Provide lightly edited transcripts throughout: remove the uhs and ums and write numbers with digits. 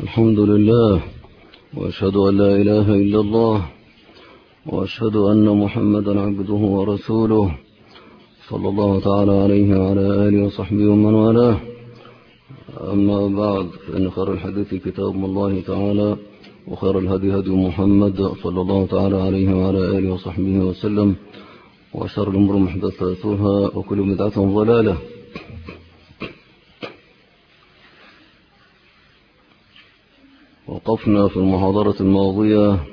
الحمد لله، وأشهد أن لا إله إلا الله، وأشهد أن محمدا عبده ورسوله صلى الله تعالى عليه وعلى آله وصحبه ومن والاه. أما بعد، فإن خير الحديث كتاب الله تعالى، وخير الهدي هدي محمد صلى الله تعالى عليه وعلى آله وصحبه وسلم، وشر الأمور محدثاتها، وكل بدعة ضلالة. وقفنا في المحاضرة الماضية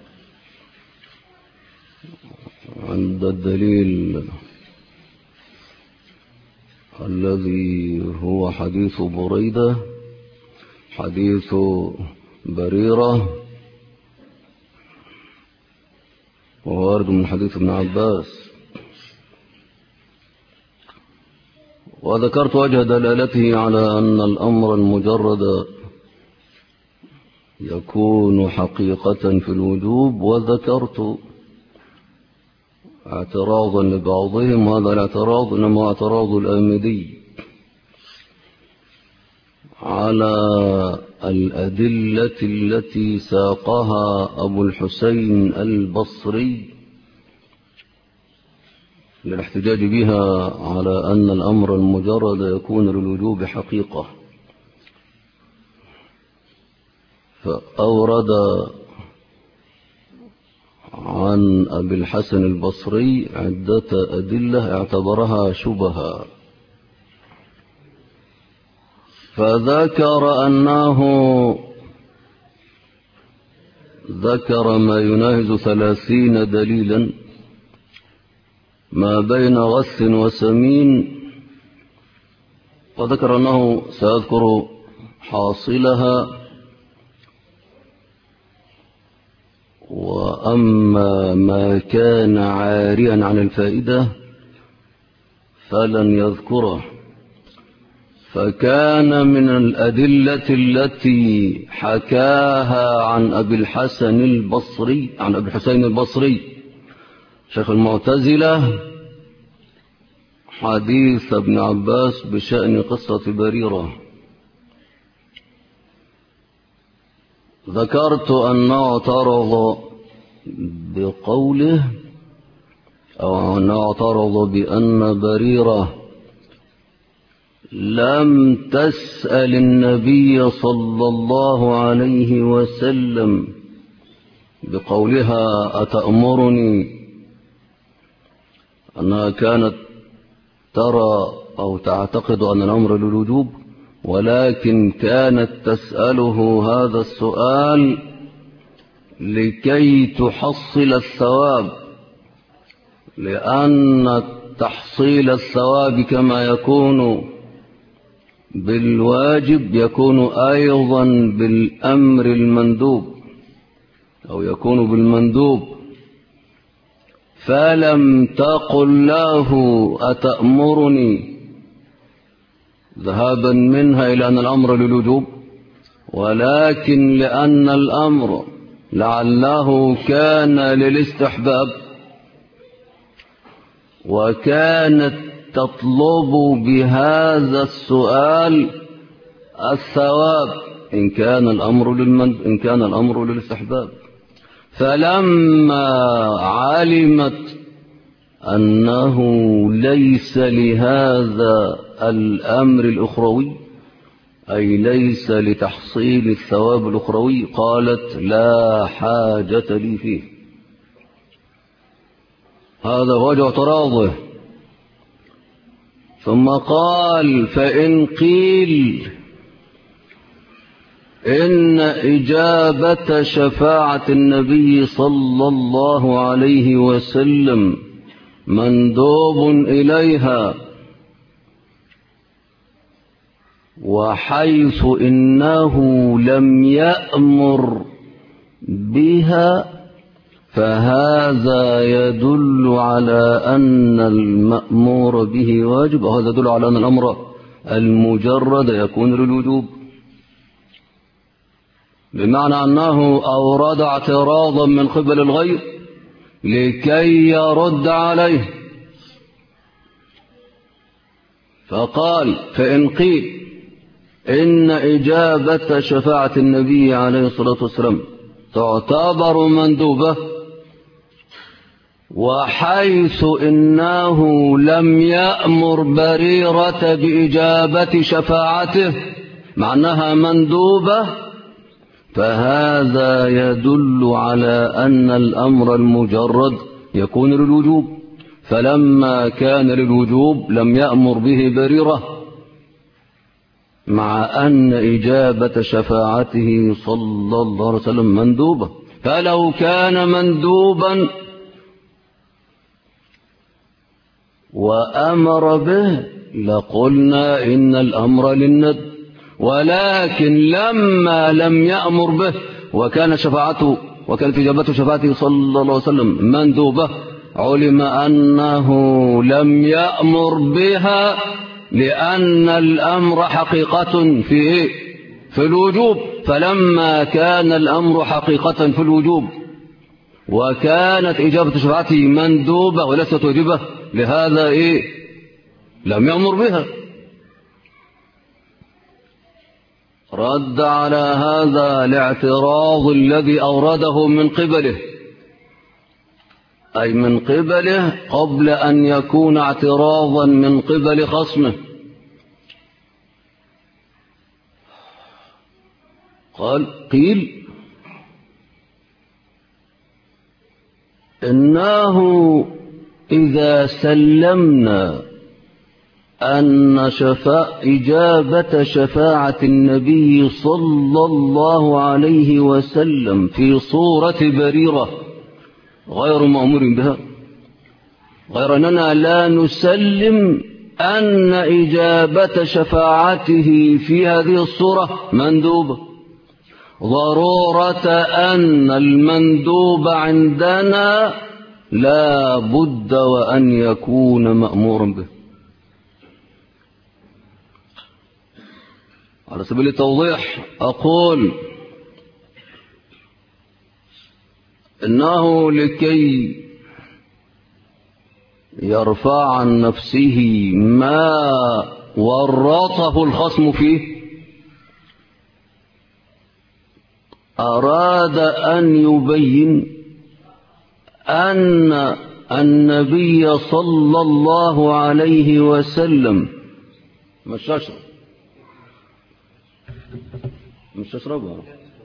عند الدليل الذي هو حديث بريدة، حديث بريرة، ووارد من حديث ابن عباس. وذكرت وجه دلالته على أن الأمر المجرد يكون حقيقة في الوجوب، وذكرت اعتراضا لبعضهم، هذا الاعتراض إنما اعتراض الآمدي على الأدلة التي ساقها أبو الحسين البصري للاحتجاج بها على أن الأمر المجرد يكون للوجوب حقيقة. فأورد عن أبي الحسن البصري عدة أدلة اعتبرها شبها، فذكر أنه ذكر ما يناهز 30 دليلا ما بين غث وسمين، وذكر أنه سيذكر حاصلها. وأما ما كان عاريا عن الفائدة فلن يذكره، فكان من الأدلة التي حكاها عن أبي الحسن البصري، عن أبي الحسين البصري شيخ المعتزلة، حديث ابن عباس بشأن قصة بريرة. ذكرت أنه اعترض بقوله، أو أنه اعترض بأن بريرة لم تسأل النبي صلى الله عليه وسلم بقولها أتأمرني، أنها كانت ترى أو تعتقد أن الأمر للوجوب، ولكن كانت تسأله هذا السؤال لكي تحصل الثواب، لأن تحصيل الثواب كما يكون بالواجب يكون أيضا بالأمر المندوب، أو يكون بالمندوب. فلم تقل له أتأمرني ذهابا منها إلى أن الأمر للوجوب، ولكن لأن الأمر لعله كان للاستحباب، وكانت تطلب بهذا السؤال الثواب إن كان الأمر للاستحباب. فلما علمت أنه ليس لهذا الأمر الأخروي، أي ليس لتحصيل الثواب الأخروي، قالت لا حاجة لي فيه. هذا وجه اعتراضه. ثم قال فإن قيل إن إجابة شفاعة النبي صلى الله عليه وسلم مندوب إليها، وحيث إنه لم يأمر بها فهذا يدل على أن المأمور به واجب، وهذا يدل على أن الأمر المجرد يكون للوجوب، بمعنى أنه أورد اعتراضا من قبل الغير لكي يرد عليه. فقال فإن قيل إن إجابة شفاعة النبي عليه الصلاة والسلام تعتبر مندوبة، وحيث إنه لم يأمر بريرة بإجابة شفاعته معناها مندوبة، فهذا يدل على أن الأمر المجرد يكون للوجوب، فلما كان للوجوب لم يأمر به بريرة، مع أن إجابة شفاعته صلى الله عليه وسلم مندوبة. فلو كان مندوبا وأمر به لقلنا إن الأمر للند، ولكن لما لم يأمر به وكانت في إجابته شفاعته صلى الله عليه وسلم مندوبة، علم أنه لم يأمر بها، لأن الأمر حقيقة في الوجوب. فلما كان الأمر حقيقة في الوجوب وكانت إجابة شفاعته مندوبة وليست واجبة، لهذا لم يأمر بها. رد على هذا الاعتراض الذي أورده من قبله، أي من قبله قبل أن يكون اعتراضا من قبل خصمه. قيل إنه إذا سلمنا أن إجابة شفاعة النبي صلى الله عليه وسلم في صورة بريرة غير مأمور بها، غير أننا لا نسلم أن إجابة شفاعته في هذه الصورة مندوبة، ضرورة أن المندوب عندنا لا بد وأن يكون مأمورا به. على سبيل التوضيح أقول إنه لكي يرفع عن نفسه ما ورطه الخصم فيه، أراد أن يبين أن النبي صلى الله عليه وسلم مش تشربها،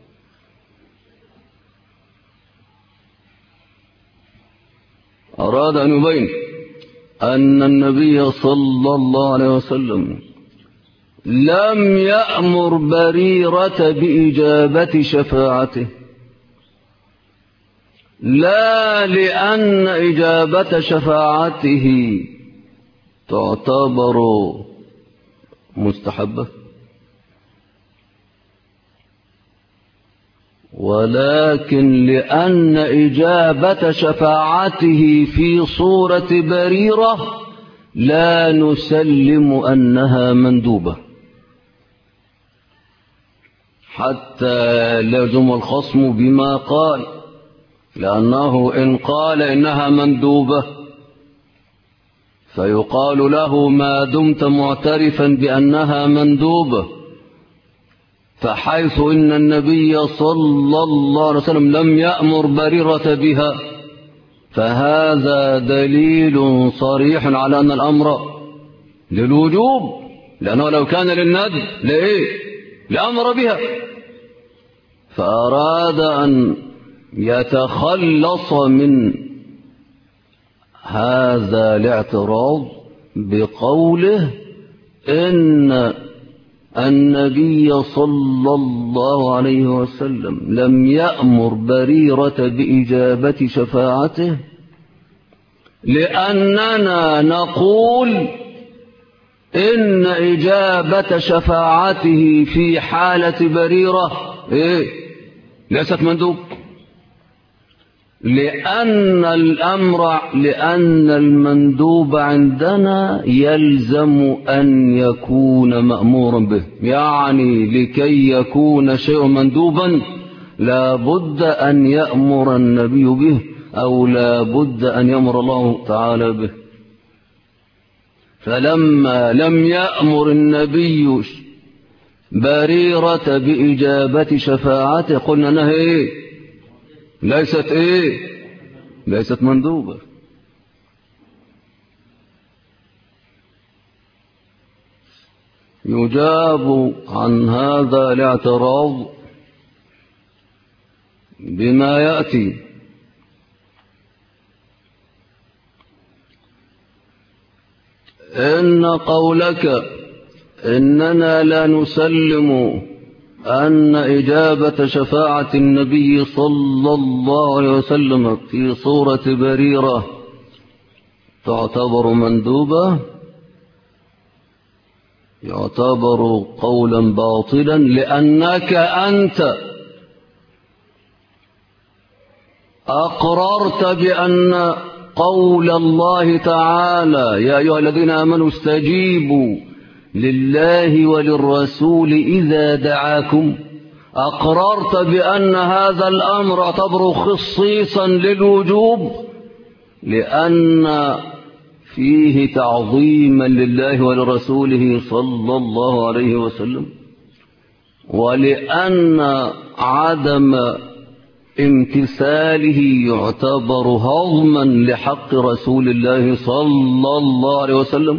أراد أن يبين أن النبي صلى الله عليه وسلم لم يأمر بريرة بإجابة شفاعته، لا لأن إجابة شفاعته تعتبر مستحبة، ولكن لأن إجابة شفاعته في صورة بريرة لا نسلم أنها مندوبة، حتى لازم الخصم بما قال، لأنه إن قال إنها مندوبة فيقال له ما دمت معترفا بأنها مندوبة، فحيث إن النبي صلى الله عليه وسلم لم يأمر بريرة بها فهذا دليل صريح على أن الأمر للوجوب، لأنه لو كان للندب لأمر بها. فأراد أن يتخلص من هذا الاعتراض بقوله إن النبي صلى الله عليه وسلم لم يأمر بريرة بإجابة شفاعته، لأننا نقول إن إجابة شفاعته في حالة بريرة ليست مندوب، لأن المندوب عندنا يلزم أن يكون مأمورا به، يعني لكي يكون شيء مندوبا لا بد أن يأمر النبي به، أو لا بد أن يأمر الله تعالى به. فلما لم يأمر النبي بريرة بإجابة شفاعته، قلنا أنها إيه؟ ليست إيه؟ ليست مندوبة. يجاب عن هذا الاعتراض بما يأتي. إن قولك إننا لا نسلم أن إجابة شفاعة النبي صلى الله عليه وسلم في صورة بريرة تعتبر مندوبة، يعتبر قولا باطلا، لأنك أنت أقررت بأن قول الله تعالى يا أيها الذين آمنوا استجيبوا لله وللرسول إذا دعاكم، أقررت بأن هذا الأمر اعتبره خصيصا للوجوب، لأن فيه تعظيما لله ولرسوله صلى الله عليه وسلم، ولأن عدم امتثاله يعتبر هضما لحق رسول الله صلى الله عليه وسلم،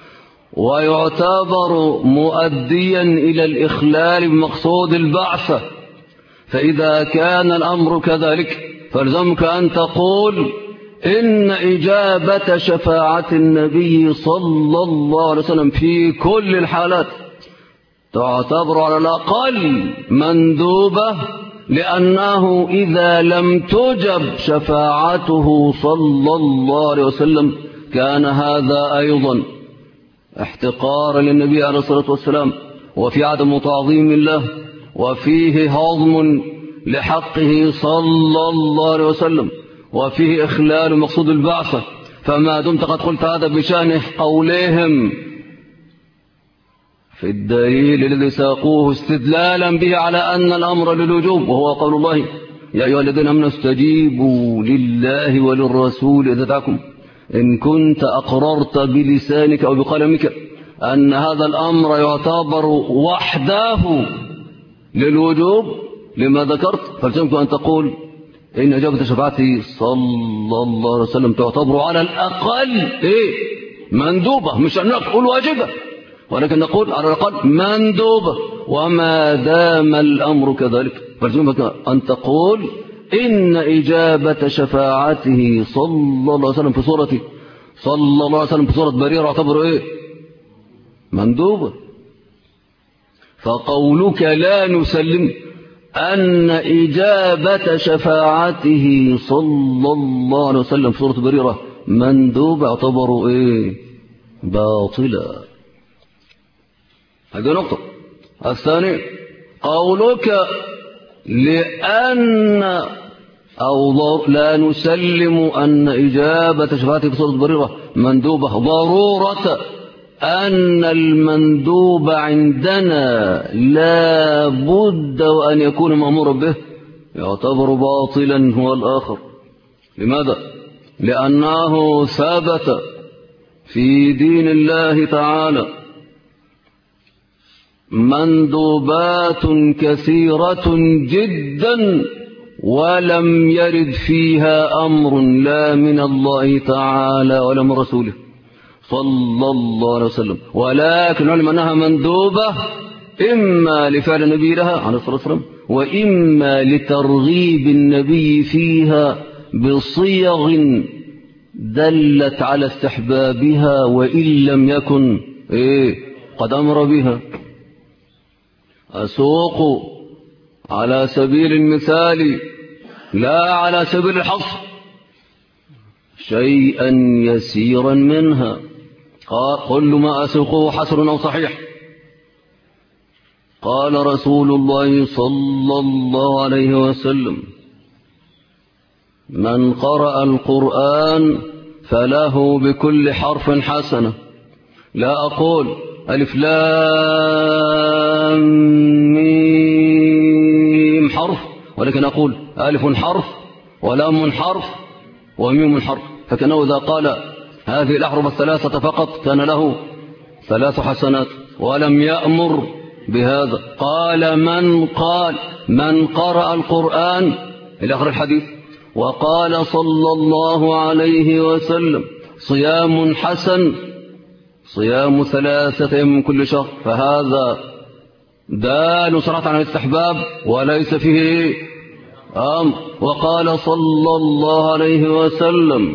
ويعتبر مؤديا إلى الإخلال بمقصود البعثة. فإذا كان الأمر كذلك فالزمك أن تقول إن إجابة شفاعة النبي صلى الله عليه وسلم في كل الحالات تعتبر على الأقل مندوبة، لأنه إذا لم تجب شفاعته صلى الله عليه وسلم كان هذا أيضا احتقارا للنبي عليه الصلاة والسلام، وفي عدم تعظيم الله، وفيه هضم لحقه صلى الله عليه وسلم، وفيه إخلال مقصود البعثة. فما دمت قد قلت هذا بشأن قولهم في الدليل الذي ساقوه استدلالا به على أن الأمر للوجوب، وهو قول الله يا أيها الذين آمنوا استجيبوا لله وللرسول إذا دعاكم، إن كنت أقررت بلسانك أو بقلمك أن هذا الأمر يعتبر وحده للوجوب لما ذكرت، فالزمك أن تقول إن إجابة شفاعته صلى الله عليه وسلم تعتبر على الأقل مندوبة، مش أن نقول واجبة، ولكن نقول على الأقل مندوبة. وما دام الأمر كذلك فالزمك أن تقول إن إجابة شفاعته صلى الله عليه وسلم في صورة بريرة تعتبر مندوبة. فقولك لا نسلم أن إجابة شفاعته صلى الله عليه وسلم في صورة بريرة مندوبة يعتبر باطلا. هذه نقطة. الثاني قولك لأن أو لا نسلم أن إجابة شفاعته في صورة بريرة مندوبة، ضرورة أن المندوب عندنا لا بد وأن يكون مأمورا به يعتبر باطلا هو الآخر. لماذا؟ لأنه ثبت في دين الله تعالى مندوبات كثيرة جدا ولم يرد فيها أمر لا من الله تعالى ولا من رسوله صلى الله عليه وسلم، ولكن علم أنها مندوبة إما لفعل النبي لها عليه الصلاة والسلام، وإما لترغيب النبي فيها بصيغ دلت على استحبابها وإن لم يكن قد أمر بها. أسوق على سبيل المثال لا على سبيل الحصر شيئا يسيرا منها، كل ما أسوقه حسر أو صحيح. قال رسول الله صلى الله عليه وسلم من قرأ القرآن فله بكل حرف حسنة. لا أقول ألف لام ميم حرف، ولكن أقول ألف حرف ولام حرف وميم حرف، فكأنه إذا قال هذه الأحرف الثلاثة فقط كان له 3 حسنات، ولم يأمر بهذا. قال من قرأ القرآن إلى آخر الحديث. وقال صلى الله عليه وسلم صيام حسن صيام 3 أيام من كل شهر، فهذا دال صراحة على الاستحباب وليس فيه أمر. وقال صلى الله عليه وسلم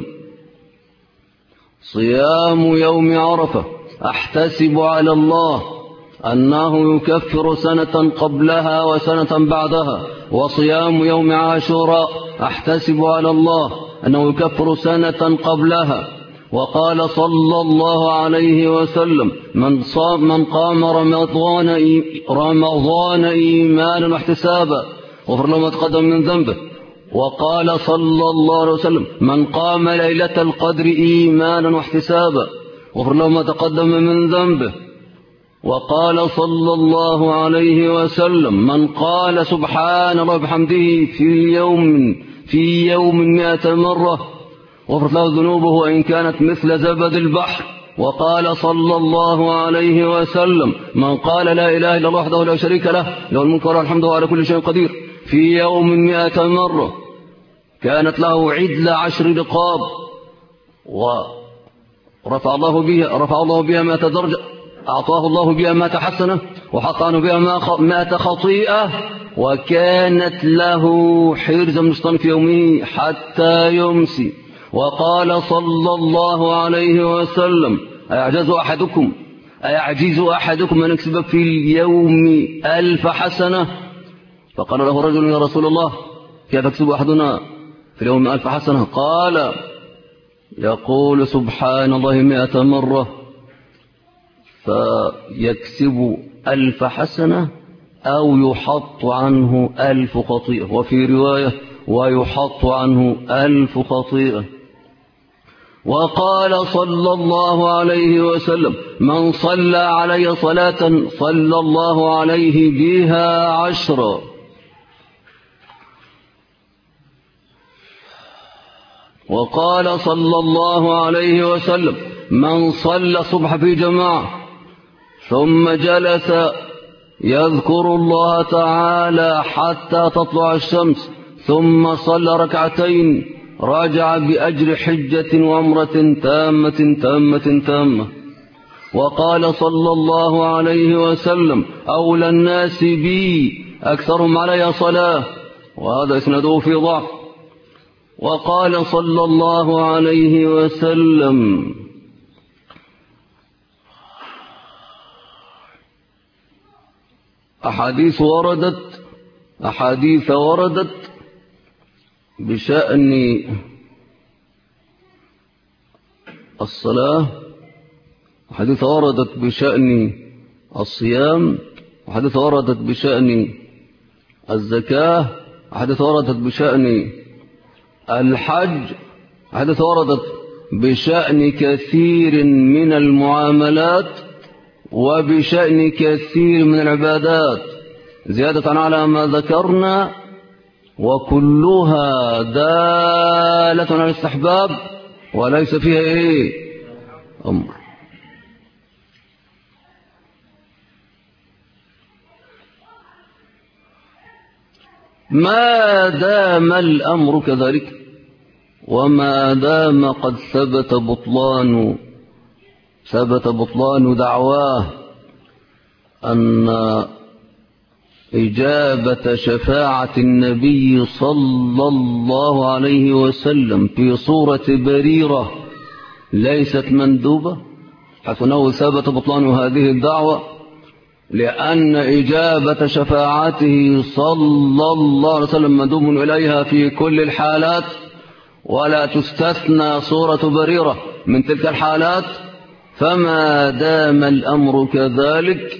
صيام يوم عرفة أحتسب على الله أنه يكفر سنة قبلها وسنة بعدها، وصيام يوم عاشوراء أحتسب على الله أنه يكفر سنة قبلها. وقال صلى الله عليه وسلم من قام رمضان إيمانا واحتسابا غفر له ما تقدم من ذنبه. وقال صلى الله عليه وسلم من قام ليلة القدر إيمانا واحتسابا غفر له ما تقدم من ذنبه. وقال صلى الله عليه وسلم من قال سبحان الله وبحمده في يوم 100 مرة غفرت له ذنوبه وإن كانت مثل زبد البحر. وقال صلى الله عليه وسلم من قال لا إله إلا الله وحده لا شريك له له الملك وله الحمد وعلى كل شيء قدير في يوم 100 مرة كانت له عدل 10 رقاب، ورفع الله بها 100 درجة، أعطاه الله بها 100 حسنة، وحط عنه بها 100 خطيئة، وكانت له حرزا من الشيطان في يومه حتى يمسي. وقال صلى الله عليه وسلم أيعجز أحدكم أن يكسب في اليوم 1000 حسنة؟ فقال له رجل يا رسول الله كيف يكسب أحدنا في اليوم 1000 حسنة؟ قال يقول سبحان الله 100 مرة فيكسب 1000 حسنة أو يحط عنه 1000 خطيئة، وفي رواية ويحط عنه 1000 خطيئة. وقال صلى الله عليه وسلم من صلى علي صلاة صلى الله عليه بها 10. وقال صلى الله عليه وسلم من صلى الصبح في جماعة ثم جلس يذكر الله تعالى حتى تطلع الشمس ثم صلى 2 ركعتين راجع بأجر حجة وعمرة تامة. وقال صلى الله عليه وسلم أولى الناس بي أكثرهم علي صلاة، وهذا إسناده في ضعف. وقال صلى الله عليه وسلم أحاديث وردت بشأن الصلاة، أحاديث وردت بشأن الصيام، أحاديث وردت بشأن الزكاة، أحاديث وردت بشأن الحج، أحاديث وردت بشأن كثير من المعاملات وبشأن كثير من العبادات زيادة على ما ذكرنا، وكلها دالة على الاستحباب وليس فيها أمر. ما دام الأمر كذلك وما دام قد ثبت بطلان دعواه أن إجابة شفاعة النبي صلى الله عليه وسلم في صورة بريرة ليست مندوبة، حيث أنه ثبت بطلان هذه الدعوة، لأن إجابة شفاعته صلى الله عليه وسلم مندوب إليها في كل الحالات، ولا تستثنى صورة بريرة من تلك الحالات. فما دام الأمر كذلك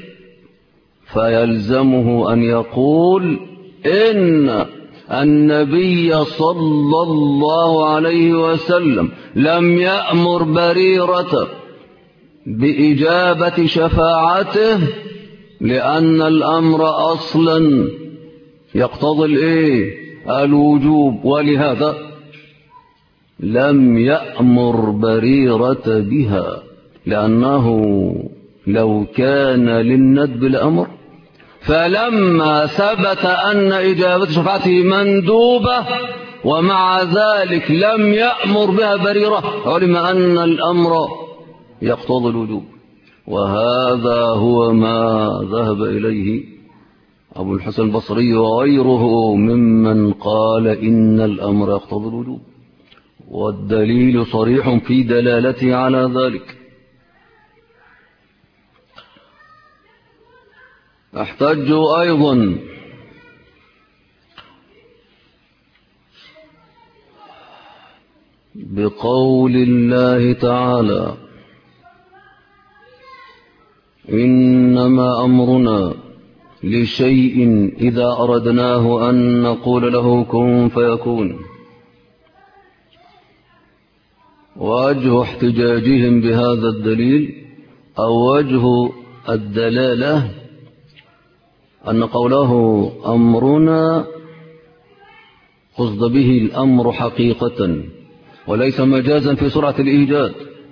فيلزمه أن يقول إن النبي صلى الله عليه وسلم لم يأمر بريرة بإجابة شفاعته، لأن الأمر أصلا يقتضي الوجوب، ولهذا لم يأمر بريرة بها، لأنه لو كان للندب الأمر فلما ثبت أن إجابة شفاعته مندوبة ومع ذلك لم يأمر بها بريرة علم أن الأمر يقتضي الوجوب. وهذا هو ما ذهب إليه أبو الحسن البصري وغيره ممن قال إن الأمر يقتضي الوجوب، والدليل صريح في دلالته على ذلك. احتج أيضا بقول الله تعالى: إنما أمرنا لشيء إذا أردناه أن نقول له كن فيكون. ووجه احتجاجهم بهذا الدليل أو وجه الدلالة أن قوله أمرنا قصد به الأمر حقيقة وليس مجازا في سرعة الإيجاد.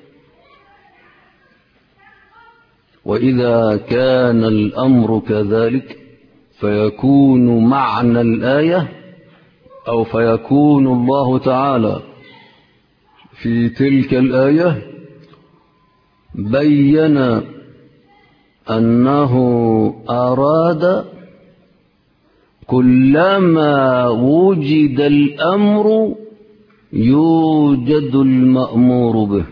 وإذا كان الأمر كذلك فيكون معنى الآية أو فيكون الله تعالى في تلك الآية بين أنه أراد كلما وجد الأمر يوجد المأمور به.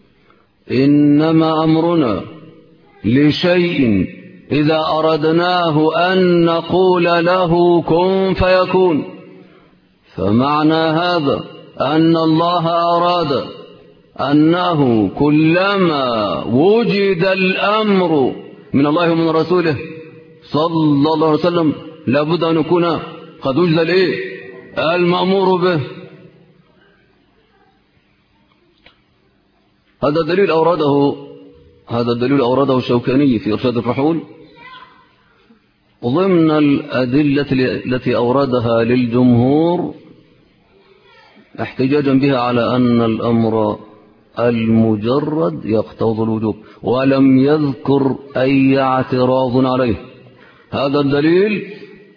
إنما أمرنا لشيء إذا أردناه أن نقول له كن فيكون. فمعنى هذا أن الله أراد أنه كلما وجد الأمر من الله ومن رسوله صلى الله عليه وسلم لابد أن يكون قد وجد المأمور به. هذا الدليل أورده الشوكاني في إرشاد الفحول ضمن الأدلة التي أوردها للجمهور احتجاجا بها على أن الأمر المجرد يقتضي الوجوب، ولم يذكر أي اعتراض عليه. هذا الدليل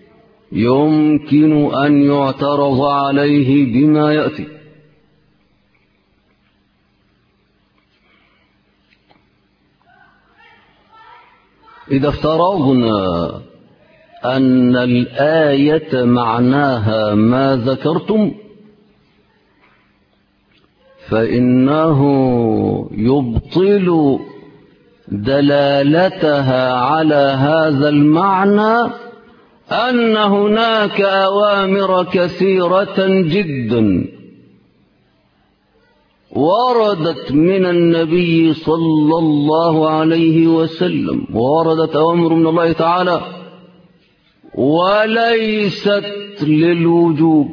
يمكن أن يعترض عليه بما يأتي. إذا افترضنا أن الآية معناها ما ذكرتم فإنه يبطل دلالتها على هذا المعنى أن هناك أوامر كثيرة جدا وردت من النبي صلى الله عليه وسلم، ووردت أوامر من الله تعالى وليست للوجوب،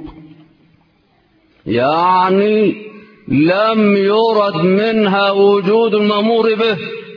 يعني لم يرد منها وجود المأمور به.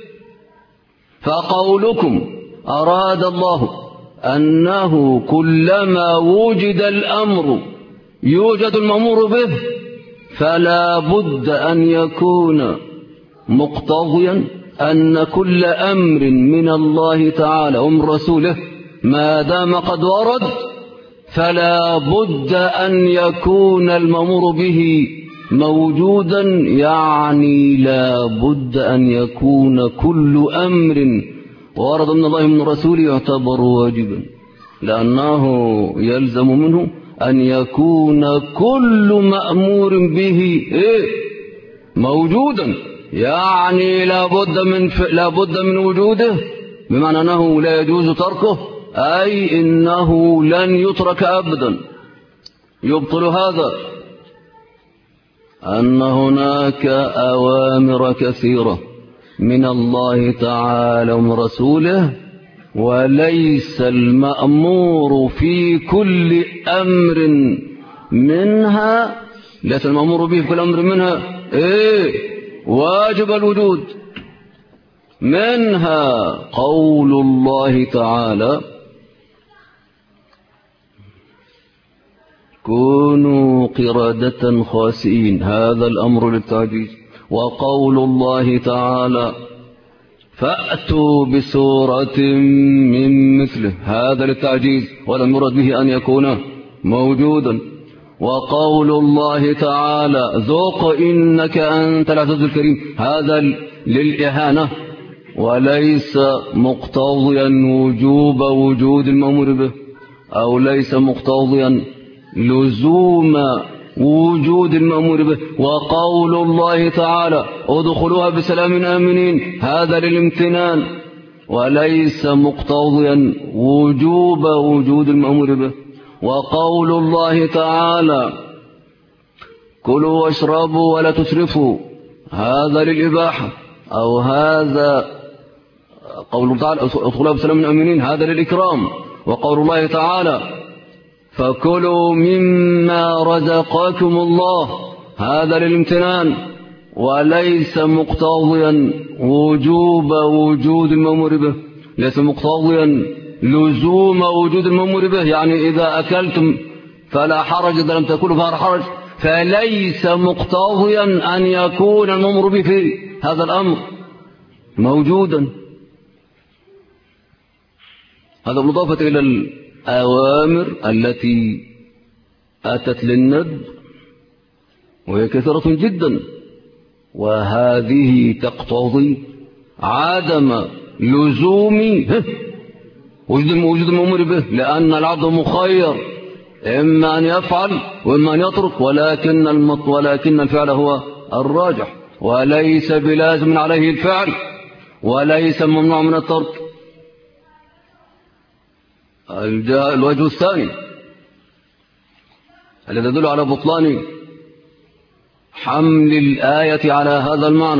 فقولكم أراد الله أنه كلما وجد الأمر يوجد المأمور به فلا بد أن يكون مقتضيا أن كل أمر من الله تعالى ومن رسوله ما دام قد ورد فلا بد أن يكون المأمور به موجودا، يعني لا بد أن يكون كل أمر ورد من الله ومن رسوله يعتبر واجبا، لأنه يلزم منه أن يكون كل مأمور به موجودا، يعني لا بد من وجوده، بمعنى أنه لا يجوز تركه، أي إنه لن يترك أبدا. يبطل هذا أن هناك أوامر كثيرة من الله تعالى ومن رسوله وليس المأمور في كل أمر منها، ليس المأمور به في كل أمر منها واجب الوجود. منها قول الله تعالى كونوا قردة خاسئين، هذا الأمر للتعجيز. وقول الله تعالى فأتوا بسورة من مثله، هذا للتعجيز ولم يرد به أن يكون موجودا. وقول الله تعالى ذوق إنك أنت العزيز الكريم، هذا للإهانة وليس مقتضيا وجوب وجود المأمور به، أو ليس مقتضيا لزوم وجود المأمور به. وقول الله تعالى ادخلوها بسلام آمنين، هذا للامتنان وليس مقتضيا وجوب وجود المأمور به. وقول الله تعالى كلوا واشربوا ولا تسرفوا، هذا للإباحة، أو هذا قول تعالى ادخلوها بسلام آمنين، هذا للإكرام. وقول الله تعالى فكلوا مما رزقكم الله، هذا للامتنان وليس مقتضيا وجوب وجود المأمور به، ليس مقتضيا لزوم وجود المأمور به. يعني إذا أكلتم فلا حرج، إذا لم تأكلوا فلا حرج، فليس مقتضيا أن يكون المأمور به في هذا الأمر موجودا. هذا بالإضافة إلى الأوامر التي أتت للندب وهي كثيرة جدا، وهذه تقتضي عدم لزوم وجود المأمور به، لأن العبد مخير إما أن يفعل وإما أن يترك، ولكن الفعل هو الراجح، وليس بلازم عليه الفعل وليس ممنوع من الترك. الوجه الثاني الذي يدل على بطلان حمل الآية على هذا المعنى،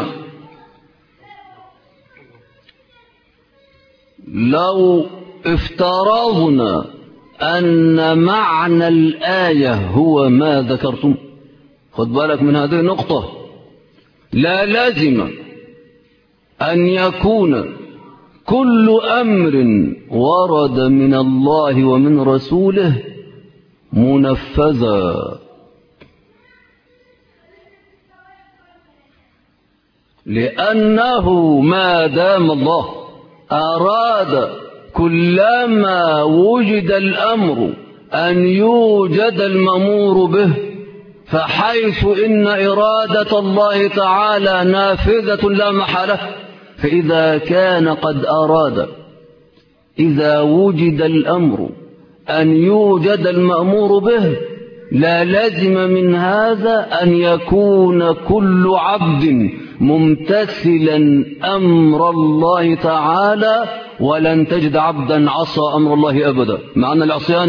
لو افترضنا أن معنى الآية هو ما ذكرتم، خد بالك من هذه النقطة، لا لازم أن يكون كل أمر ورد من الله ومن رسوله منفذا، لأنه ما دام الله أراد كلما وجد الأمر أن يوجد المأمور به، فحيث إن إرادة الله تعالى نافذة لا محالة، فإذا كان قد أراد إذا وجد الأمر أن يوجد المأمور به، لا لزم من هذا أن يكون كل عبد ممتثلا أمر الله تعالى، ولن تجد عبدا عصى أمر الله أبدا. مع أن العصيان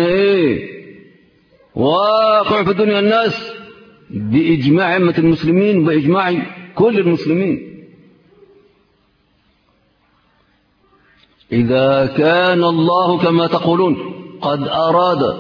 واقع في الدنيا الناس بإجماع أمة المسلمين، بإجماع كل المسلمين. إذا كان الله كما تقولون قد أراد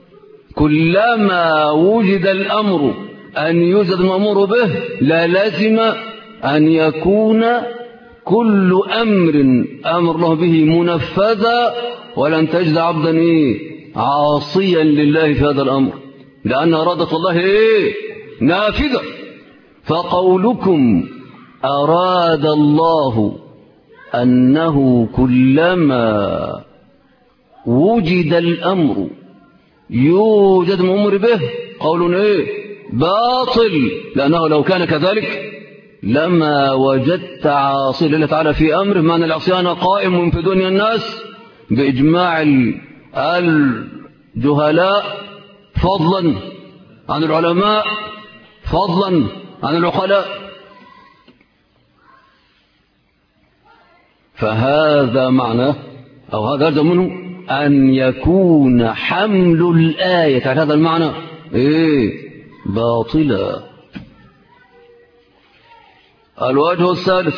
كلما وجد الأمر أن يوجد المأمور به، لا لازم أن يكون كل أمر الله به منفذا، ولن تجد عبدا عاصيا لله في هذا الأمر، لأن إرادة الله نافذة. فقولكم أراد الله أنه كلما وجد الأمر يوجد المأمور به، قول باطل، لأنه لو كان كذلك لما وجدت عاصي لله تعالى في أمره. معنى العصيان قائم في دنيا الناس بإجماع الجهلاء فضلا عن العلماء، فضلا عن العقلاء. فهذا معنى أو هذا يلزم منه أن يكون حمل الآية على هذا المعنى باطلا. الوجه الثالث،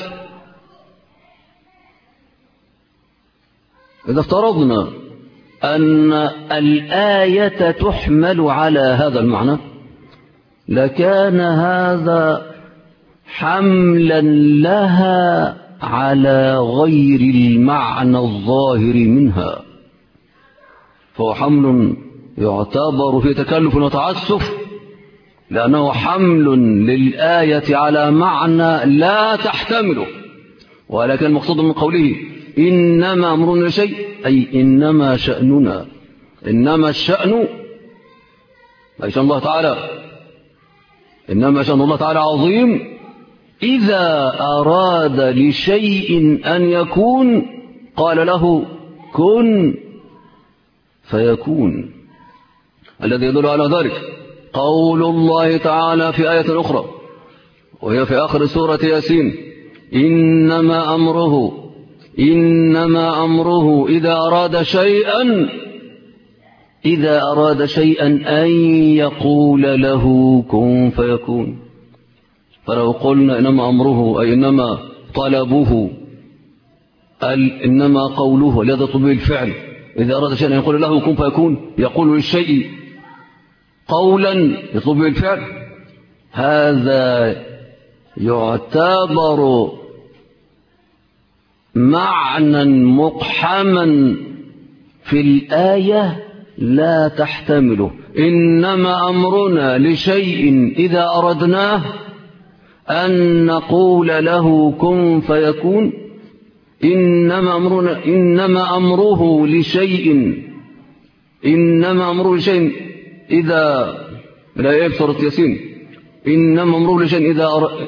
إذا افترضنا أن الآية تحمل على هذا المعنى، لكان هذا حملا لها على غير المعنى الظاهر منها، فهو حمل يعتبر في تكلف وتعسف، لأنه حمل للآية على معنى لا تحتمله، ولكن المقصود من قوله إنما أمرنا لشيء أي إنما شأننا، إنما الشأن أي شأن الله تعالى، إنما شأن الله تعالى عظيم إذا أراد لشيء أن يكون قال له كن فيكون. الذي يدل على ذلك قول الله تعالى في آية أخرى وهي في آخر سورة ياسين إنما أمره إذا أراد شيئا أن يقول له كن فيكون. فلو قلنا إنما أمره أي إنما طلبه إنما قوله لذا طلب الفعل، إذا أراد شيئا يقول له كن فيكون، يقول للشيء قولا يطلب الفعل، هذا يعتبر معنى مقحما في الآية لا تحتمله. إنما أمرنا لشيء إذا أردناه أن نقول له كن فيكون. إنما أمره لشيء إذا لا يبصر ياسين إنما أمره لشيء إذا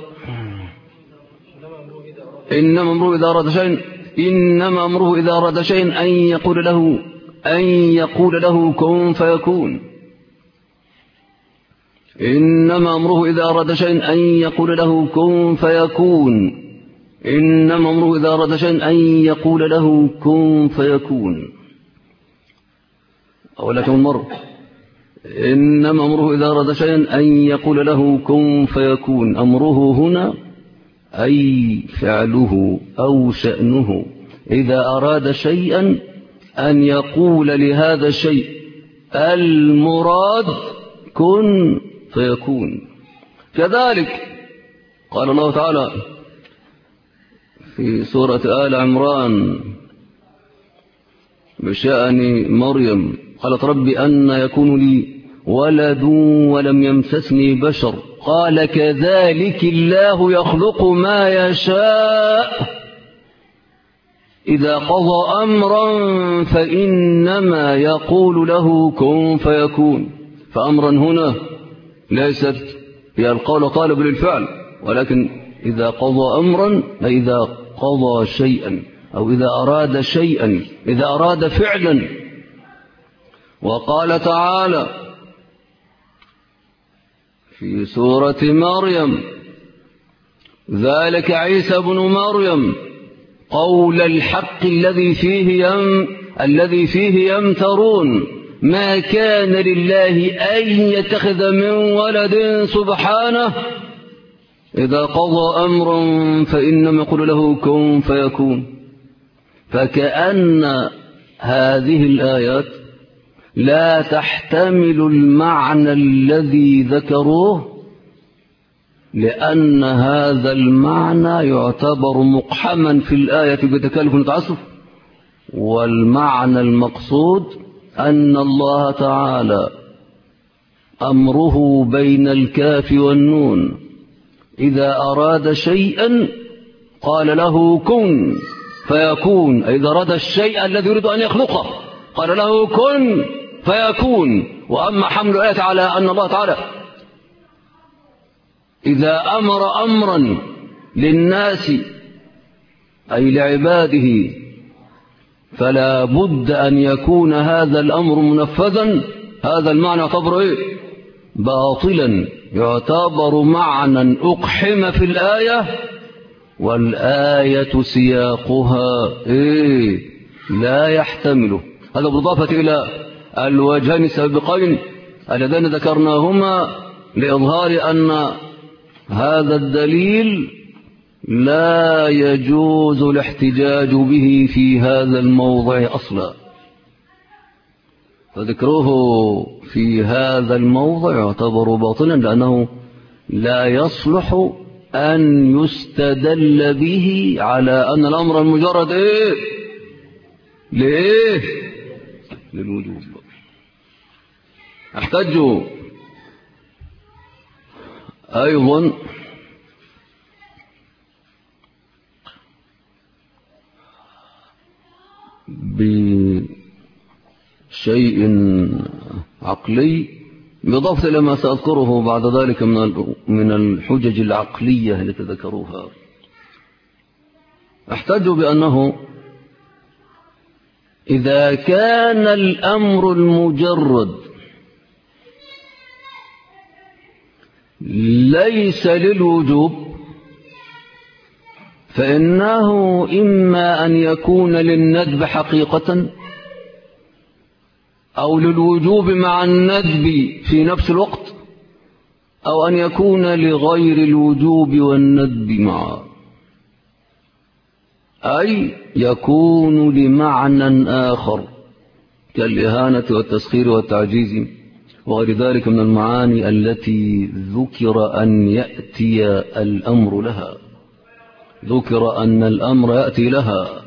أراد شيء أن يقول له كن فيكون. إنما أمره إذا أراد شيئا أن يقول له كن فيكون. إنما أمره إذا أراد شيئا أن يقول له كن فيكون. أولا كم مرة إنما أمره إذا أراد شيئا أن يقول له كن فيكون. أمره هنا أي فعله أو شأنه إذا أراد شيئا أن يقول لهذا الشيء المراد كن فيكون. كذلك قال الله تعالى في سورة آل عمران بشأن مريم قالت رب أن يكون لي ولد ولم يمسسني بشر قال كذلك الله يخلق ما يشاء إذا قضى أمرا فإنما يقول له كن فيكون. فأمرا هنا ليست هي القول طالب للفعل، ولكن إذا قضى أمرا أي إذا قضى شيئا أو إذا أراد شيئا، إذا أراد فعلا. وقال تعالى في سورة مريم ذلك عيسى بن مريم قول الحق الذي فيه يمترون ما كان لله أن يتخذ من ولد سبحانه إذا قضى أمرا فإنما يقول له كن فيكون. فكأن هذه الآيات لا تحتمل المعنى الذي ذكروه، لأن هذا المعنى يعتبر مقحما في الآية بتكلف وتعسف. والمعنى المقصود أن الله تعالى أمره بين الكاف والنون، إذا أراد شيئا قال له كن فيكون. إذا أراد الشيء الذي يريد أن يخلقه قال له كن فيكون. وأما حمل الآية على أن الله تعالى إذا أمر أمرا للناس أي لعباده فلا بد أن يكون هذا الأمر منفذا، هذا المعنى يعتبر باطلا، يعتبر معنى أقحم في الآية، والآية سياقها لا يحتمله. هذا بالإضافة إلى الوجهين السابقين اللذين ذكرناهما لإظهار أن هذا الدليل لا يجوز الاحتجاج به في هذا الموضع أصلا، فذكره في هذا الموضع يعتبر باطلا، لأنه لا يصلح أن يستدل به على أن الأمر المجرد للوجوب. احتجوا أيضا بشيء عقلي، بالإضافة إلى ما سأذكره بعد ذلك من الحجج العقلية التي ذكروها. احتجوا بأنه إذا كان الأمر المجرد ليس للوجوب فإنه إما أن يكون للندب حقيقة أو للوجوب مع الندب في نفس الوقت، أو أن يكون لغير الوجوب والندب معا، أي يكون لمعنى آخر كالإهانة والتسخير والتعجيز وغير ذلك من المعاني التي ذكر أن يأتي الأمر لها، ذكر أن الأمر يأتي لها.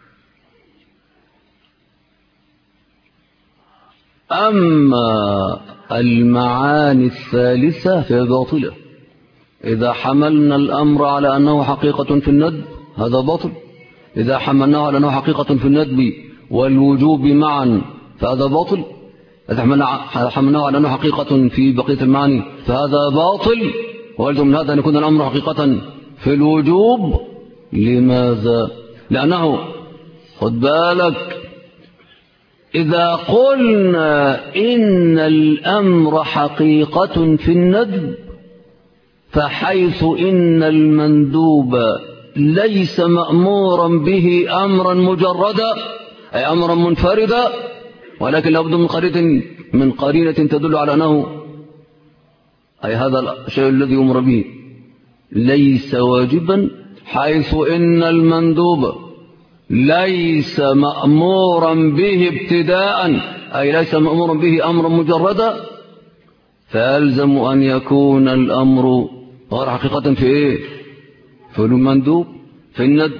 أما المعاني الثالثة فهي باطلة. إذا حملنا الأمر على أنه حقيقة في الندب هذا باطل، إذا حملناه على أنه حقيقة في الندب والوجوب معا فهذا باطل، إذا حملناه على أنه حقيقة في بقية المعاني فهذا باطل، ويلزم من هذا أن يكون الأمر حقيقة في الوجوب. لماذا؟ لأنه خد بالك إذا قلنا إن الأمر حقيقة في الندب فحيث إن المندوب ليس مأمورا به أمرا مجردا أي أمرا منفردا، ولكن لابد من قرينة تدل على أنه أي هذا الشيء الذي يؤمر به ليس واجبا، حيث إن المندوب ليس مأمورا به ابتداء أي ليس مأمورا به أمرا مجردا، فيلزم أن يكون الأمر غير حقيقة في إيه؟ في المندوب في الندب.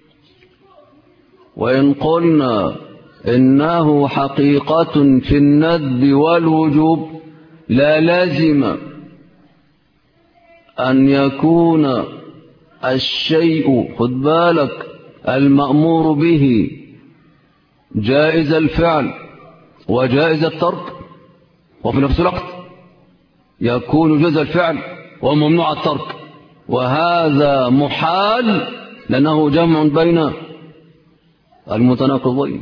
وإن قلنا إنه حقيقة في الندب والوجوب لا لازم أن يكون الشيء خد بالك المأمور به جائز الفعل وجائز الترك، وفي نفس الوقت يكون جائز الفعل وممنوع الترك، وهذا محال لأنه جمع بين المتناقضين.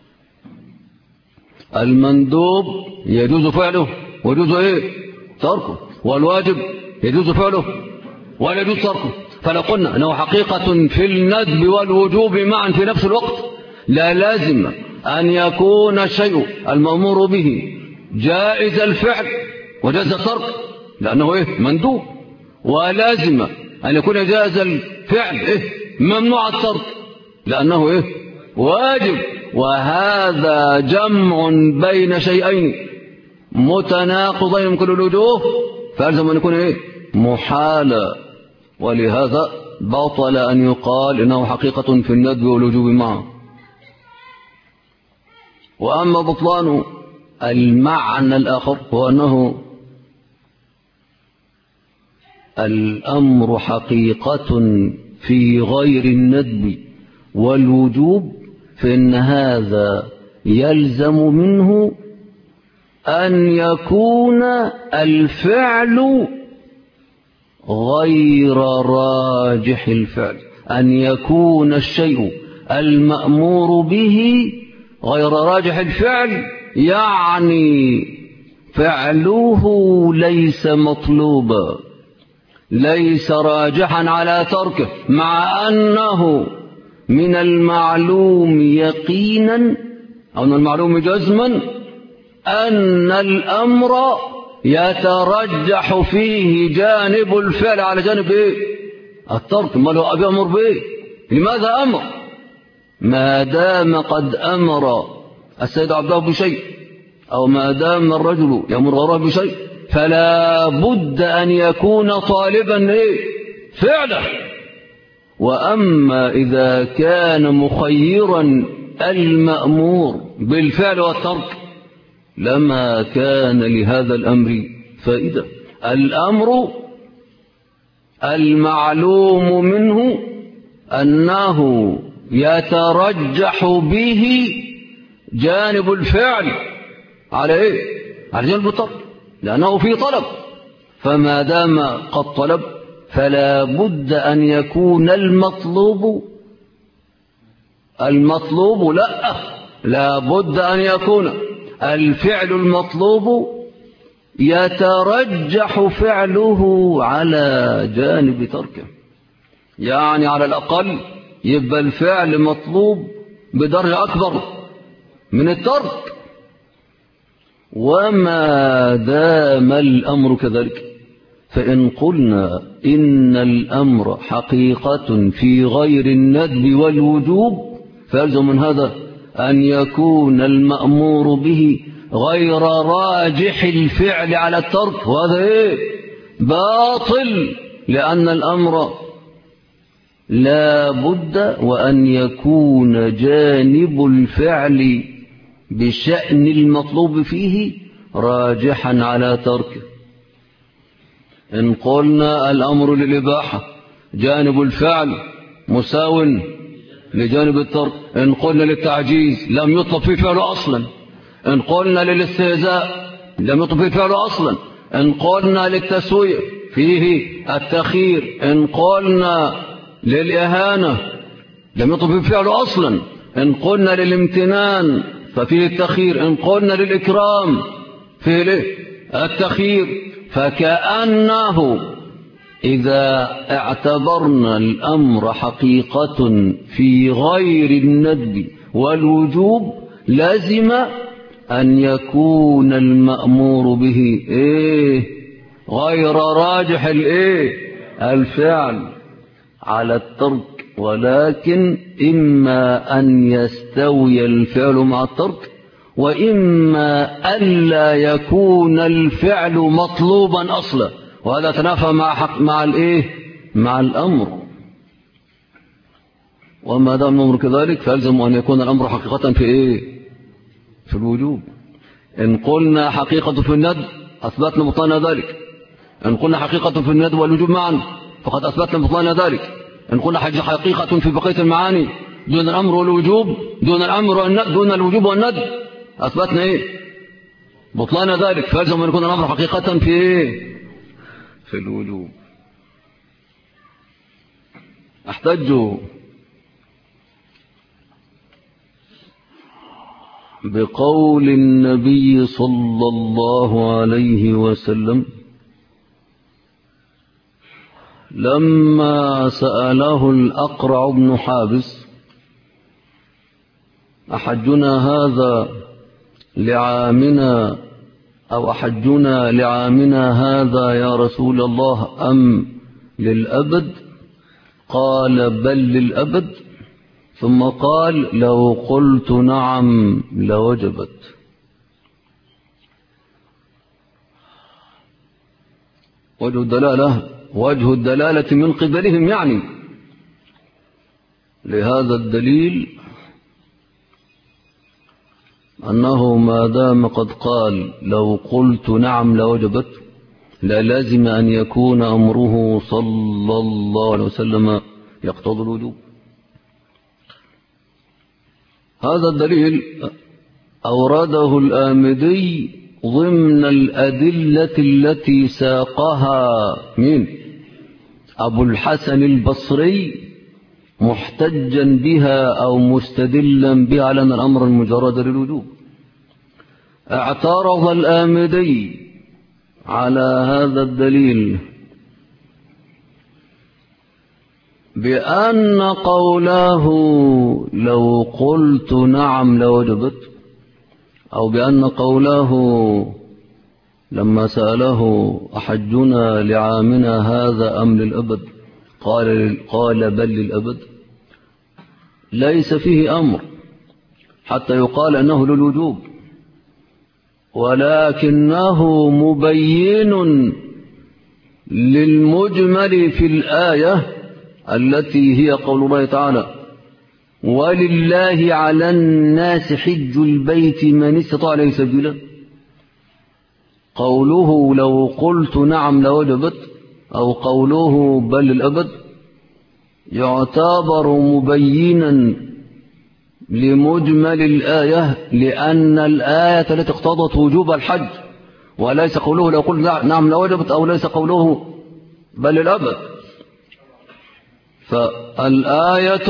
المندوب يجوز فعله ويجوز إيه؟ تركه، والواجب يجوز فعله ولا يجوز تركه. فلو قلنا أنه حقيقة في الندب والوجوب معا في نفس الوقت لا لازم أن يكون الشيء المأمور به جائز الفعل وجائز الترك لأنه إيه؟ مندوب، ولازم أن يكون جائز الفعل إيه؟ ممنوع الترك لأنه إيه؟ واجب. وهذا جمع بين شيئين متناقضين من كل الوجوه، فألزم أن يكون إيه؟ محالا. ولهذا بطل أن يقال إنه حقيقة في الندب والوجوب معه. وأما بطلان المعنى الآخر هو أنه الأمر حقيقة في غير الندب والوجوب، فإن هذا يلزم منه أن يكون الفعل غير راجح الفعل، أن يكون الشيء المأمور به غير راجح الفعل، يعني فعله ليس مطلوبا ليس راجحا على تركه، مع أنه من المعلوم يقينا أو من المعلوم جزما أن الأمر يترجح فيه جانب الفعل على جانب إيه؟ الترك. ما لو أبي أمر به لماذا أمر؟ ما دام قد أمر السيد عبده بشيء أو ما دام الرجل يأمر غيره بشيء فلا بد أن يكون طالبا إيه؟ فعله. وأما إذا كان مخيرا المأمور بالفعل والترك لما كان لهذا الأمر فائدة. الأمر المعلوم منه أنه يترجح به جانب الفعل على إيه؟ على جانب الطلب، لأنه في طلب، فما دام قد طلب فلا بد أن يكون المطلوب لا بد أن يكون الفعل المطلوب يترجح فعله على جانب تركه، يعني على الأقل يبقى الفعل مطلوب بدرجة أكبر من الترك. وما دام الأمر كذلك، فإن قلنا إن الأمر حقيقة في غير الندب والوجوب فيلزم من هذا أن يكون المأمور به غير راجح الفعل على الترك، وهذا باطل، لأن الأمر لا بد وأن يكون جانب الفعل بشأن المطلوب فيه راجحا على تركه. إن قلنا الأمر للإباحة جانب الفعل مساو لجانب الترك، إن قلنا للتعجيز لم يطلب فيه فعل أصلا، إن قلنا للاستهزاء لم يطلب فيه فعل أصلا، إن قلنا للتسوية فيه التخيير، إن قلنا للإهانة لم يطلب فيه فعل أصلا، إن قلنا للامتنان ففيه التخيير، إن قلنا للإكرام فيه التخيير. فكأنه إذا اعتبرنا الأمر حقيقة في غير الندب والوجوب لازم أن يكون المأمور به غير راجح الفعل على الترك، ولكن إما أن يستوي الفعل مع الترك، وإما ألا يكون الفعل مطلوبا أصلا، وهذا تنافى مع الأمر. وما دام الأمر كذلك فيلزم أن يكون الأمر حقيقة في الوجوب. إن قلنا حقيقة في الندب أثبتنا بطلان ذلك، إن قلنا حقيقة في الندب والوجوب معا فقد أثبتنا بطلان ذلك، إن قلنا حقيقة في بقية المعاني دون الأمر والوجوب دون الوجوب والندب أثبتنا بطلان ذلك، فيلزم أن يكون الأمر حقيقة في الوجوب. أحتج بقول النبي صلى الله عليه وسلم لما سأله الأقرع بن حابس أحجنا هذا لعامنا أو أحجنا لعامنا هذا يا رسول الله أم للأبد؟ قال بل للأبد، ثم قال لو قلت نعم لوجبت. وجه الدلالة من قبلهم، يعني لهذا الدليل أنه ما دام قد قال لو قلت نعم لوجبت لا لازم أن يكون أمره صلى الله عليه وسلم يقتضي الوجوب. هذا الدليل أورده الآمدي ضمن الأدلة التي ساقها من أبو الحسن البصري محتجا بها أو مستدلا بها على أن الأمر المجرد للوجوب. اعترض الآمدي على هذا الدليل بأن قوله لو قلت نعم لوجبت، أو بأن قوله لما سأله أحجنا لعامنا هذا أم للأبد قال بل للأبد، ليس فيه أمر حتى يقال أنه للوجوب، ولكنه مبين للمجمل في الآية التي هي قول الله تعالى ولله على الناس حج البيت من استطاع إليه سبيلا. قوله لو قلت نعم لوجبت أو قوله بل للأبد يعتبر مبينا لمجمل الآية، لأن الآية التي اقتضت وجوب الحج، وليس قوله لو قلت نعم لوجبت، أو ليس قوله بل الأبد. فالآية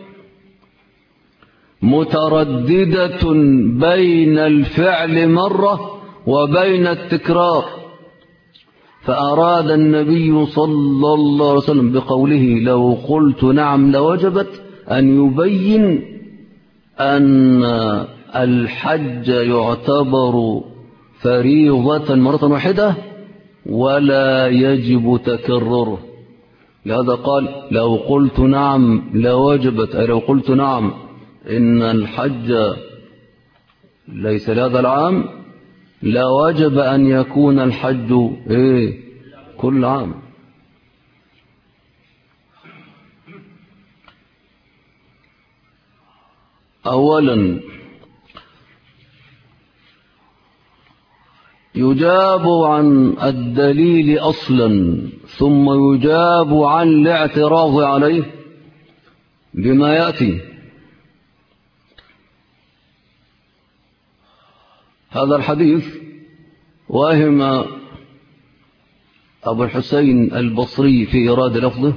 مترددة بين الفعل مرة وبين التكرار، فأراد النبي صلى الله عليه وسلم بقوله لو قلت نعم لوجبت أن يبين أن الحج يعتبر فريضة مرة واحدة ولا يجب تكرره. لهذا قال لو قلت نعم لوجبت، أي لو قلت نعم إن الحج ليس لهذا العام لوجب أن يكون الحج كل عام. أولا يجاب عن الدليل أصلا، ثم يجاب عن الاعتراض عليه بما يأتي. هذا الحديث وهم أبو الحسين البصري في إيراد لفظه،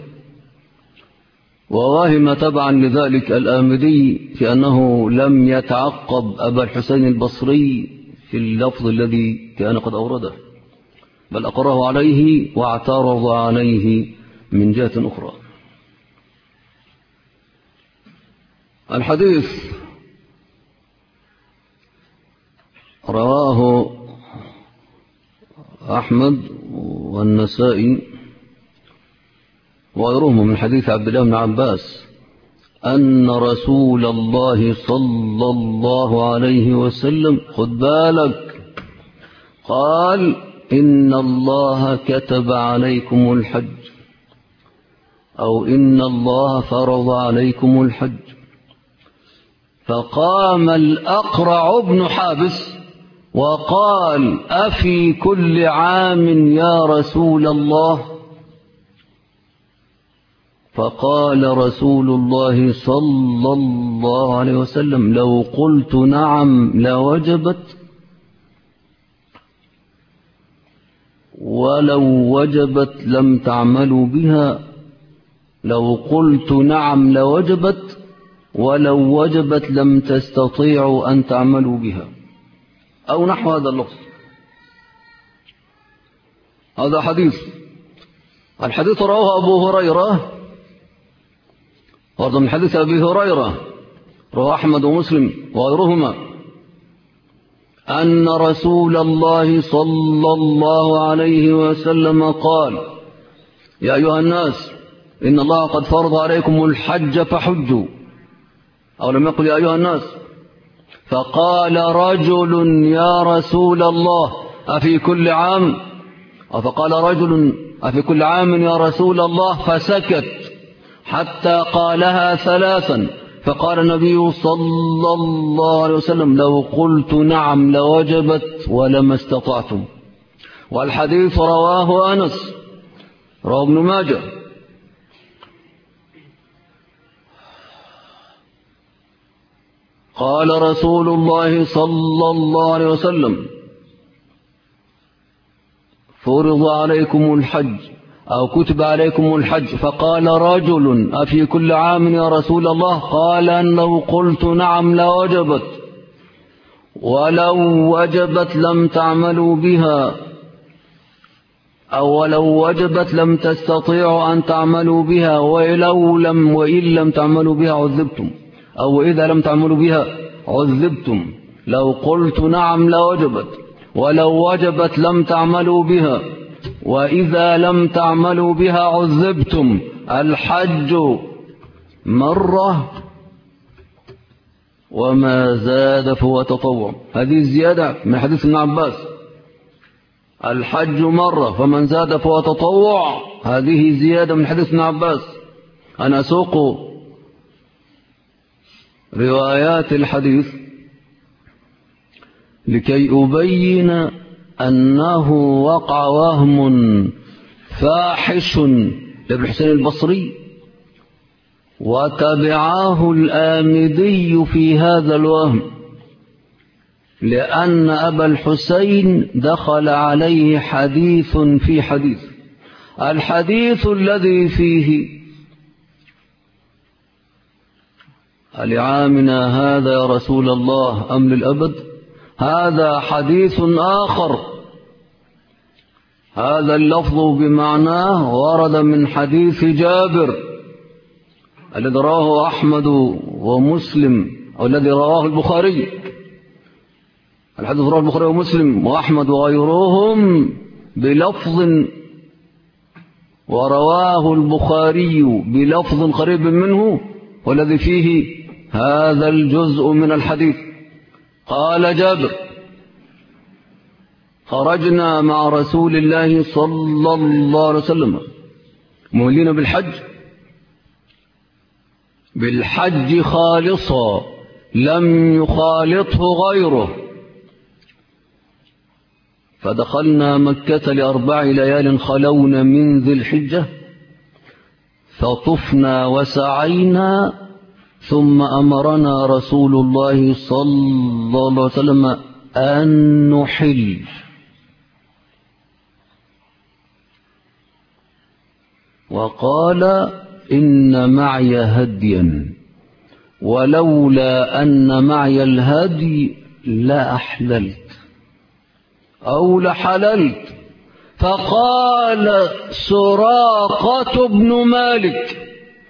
وواهم تبعا لذلك الآمدي في أنه لم يتعقب أبا الحسين البصري في اللفظ الذي كان قد أورده، بل أقره عليه واعترض عليه من جهة أخرى. الحديث رواه أحمد والنسائي وغيرهم من حديث عبد الله بن عباس أن رسول الله صلى الله عليه وسلم خد بالك قال إن الله كتب عليكم الحج، أو إن الله فرض عليكم الحج. فقام الأقرع بن حابس وقال أفي كل عام يا رسول الله؟ فقال رسول الله صلى الله عليه وسلم لو قلت نعم لوجبت، ولو وجبت لم تعملوا بها. لو قلت نعم لوجبت، ولو وجبت لم تستطيعوا أن تعملوا بها، أو نحو هذا اللفظ. هذا حديث. الحديث رواه أبو هريرة، ومن حديث أبي هريرة رواه أحمد ومسلم وغيرهما أن رسول الله صلى الله عليه وسلم قال يا أيها الناس إن الله قد فرض عليكم الحج فحجوا، أو لم يقل يا أيها الناس. فقال رجل يا رسول الله أفي كل عام؟ فقال رجل أفي كل عام يا رسول الله؟ فسكت حتى قالها ثلاثا، فقال النبي صلى الله عليه وسلم لو قلت نعم لوجبت ولما استطعتم. والحديث رواه أنس، رواه ابن ماجه. قال رسول الله صلى الله عليه وسلم فرض عليكم الحج أو كتب عليكم الحج. فقال رجل أفي كل عام يا رسول الله؟ قال أن لو قلت نعم لوجبت، ولو وجبت لم تعملوا بها، أو ولو وجبت لم تستطيعوا أن تعملوا بها، وإن لم تعملوا بها عذبتم، أو إذا لم تعملوا بها عذبتم. لو قلت نعم لوجبت، ولو وجبت لم تعملوا بها، وإذا لم تعملوا بها عذبتم. الحج مرة وما زاد فهو تطوع. هذه الزيادة من حديث ابن عباس، الحج مرة فمن زاد فهو تطوع. هذه زيادة من حديث ابن عباس. أنا أسوق روايات الحديث لكي أبين أنه وقع وهم فاحش لابن حسين البصري وتبعاه الآمدي في هذا الوهم، لأن أبا الحسين دخل عليه حديث في حديث. الحديث الذي فيه لعامنا هذا يا رسول الله أم للأبد، هذا حديث آخر. هذا اللفظ بمعناه ورد من حديث جابر الذي رواه أحمد ومسلم، أو الذي رواه البخاري. الحديث رواه البخاري ومسلم وأحمد وغيرهم بلفظ، ورواه البخاري بلفظ قريب منه والذي فيه هذا الجزء من الحديث. قال جابر: خرجنا مع رسول الله صلى الله عليه وسلم مهلين بالحج خالصا لم يخالطه غيره، فدخلنا مكة ل4 ليال خلون من ذي الحجة، فطفنا وسعينا، ثم أمرنا رسول الله صلى الله عليه وسلم أن نحل. وقال: إن معي هديا، ولولا أن معي الهدي لأحللت أو لحللت. فقال سراقة بن مالك: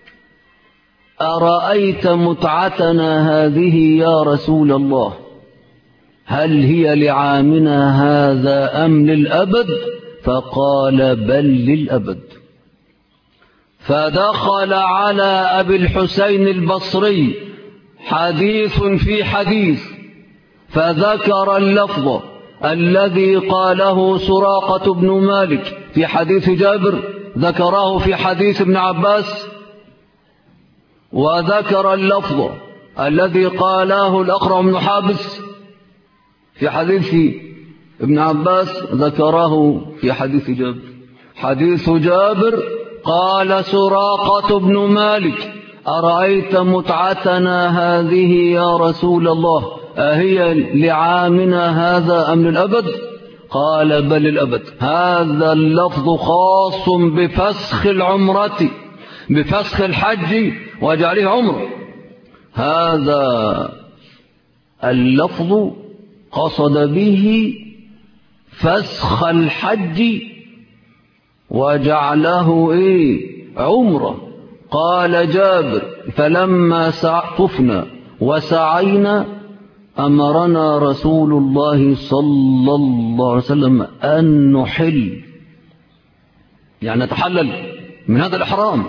أرأيت متعتنا هذه يا رسول الله، هل هي لعامنا هذا أم للأبد؟ فقال: بل للأبد. فدخل على أبي الحسين البصري حديث في حديث، فذكر اللفظ الذي قاله سراقة بن مالك في حديث جابر ذكره في حديث ابن عباس، وذكر اللفظ الذي قاله الأقرع بن حابس في حديث ابن عباس ذكره في حديث جابر. حديث جابر قال سراقة بن مالك: أرأيت متعتنا هذه يا رسول الله، أهي لعامنا هذا أم للأبد؟ قال: بل للأبد. هذا اللفظ خاص بفسخ العمرة، بفسخ الحج وجعله عمره. هذا اللفظ قصد به فسخ الحج وجعله عمره. قال جابر: فلما طفنا وسعينا أمرنا رسول الله صلى الله عليه وسلم أن نحل، يعني نتحلل من هذا الإحرام.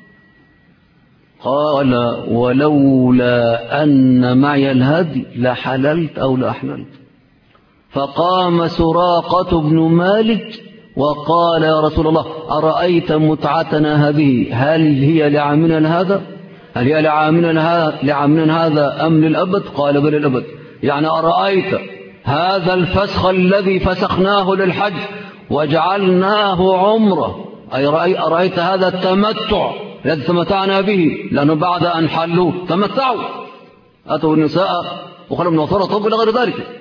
قال: ولولا أن معي الهدي لحللت أو لأحللت. فقام سراقة بن مالك وقال: يا رسول الله، أرأيت متعتنا هذه، هل هي لعامنا هذا؟ هل هي لعامنا هذا أم للأبد؟ قال: بل للأبد. يعني أرأيت هذا الفسخ الذي فسخناه للحج وجعلناه عمره، أي أرأيت هذا التمتع الذي تمتعنا به، لأنه بعد أن حلوا تمتعوا، أتوا النساء وخلوا من وصول طب إلى غير ذلك.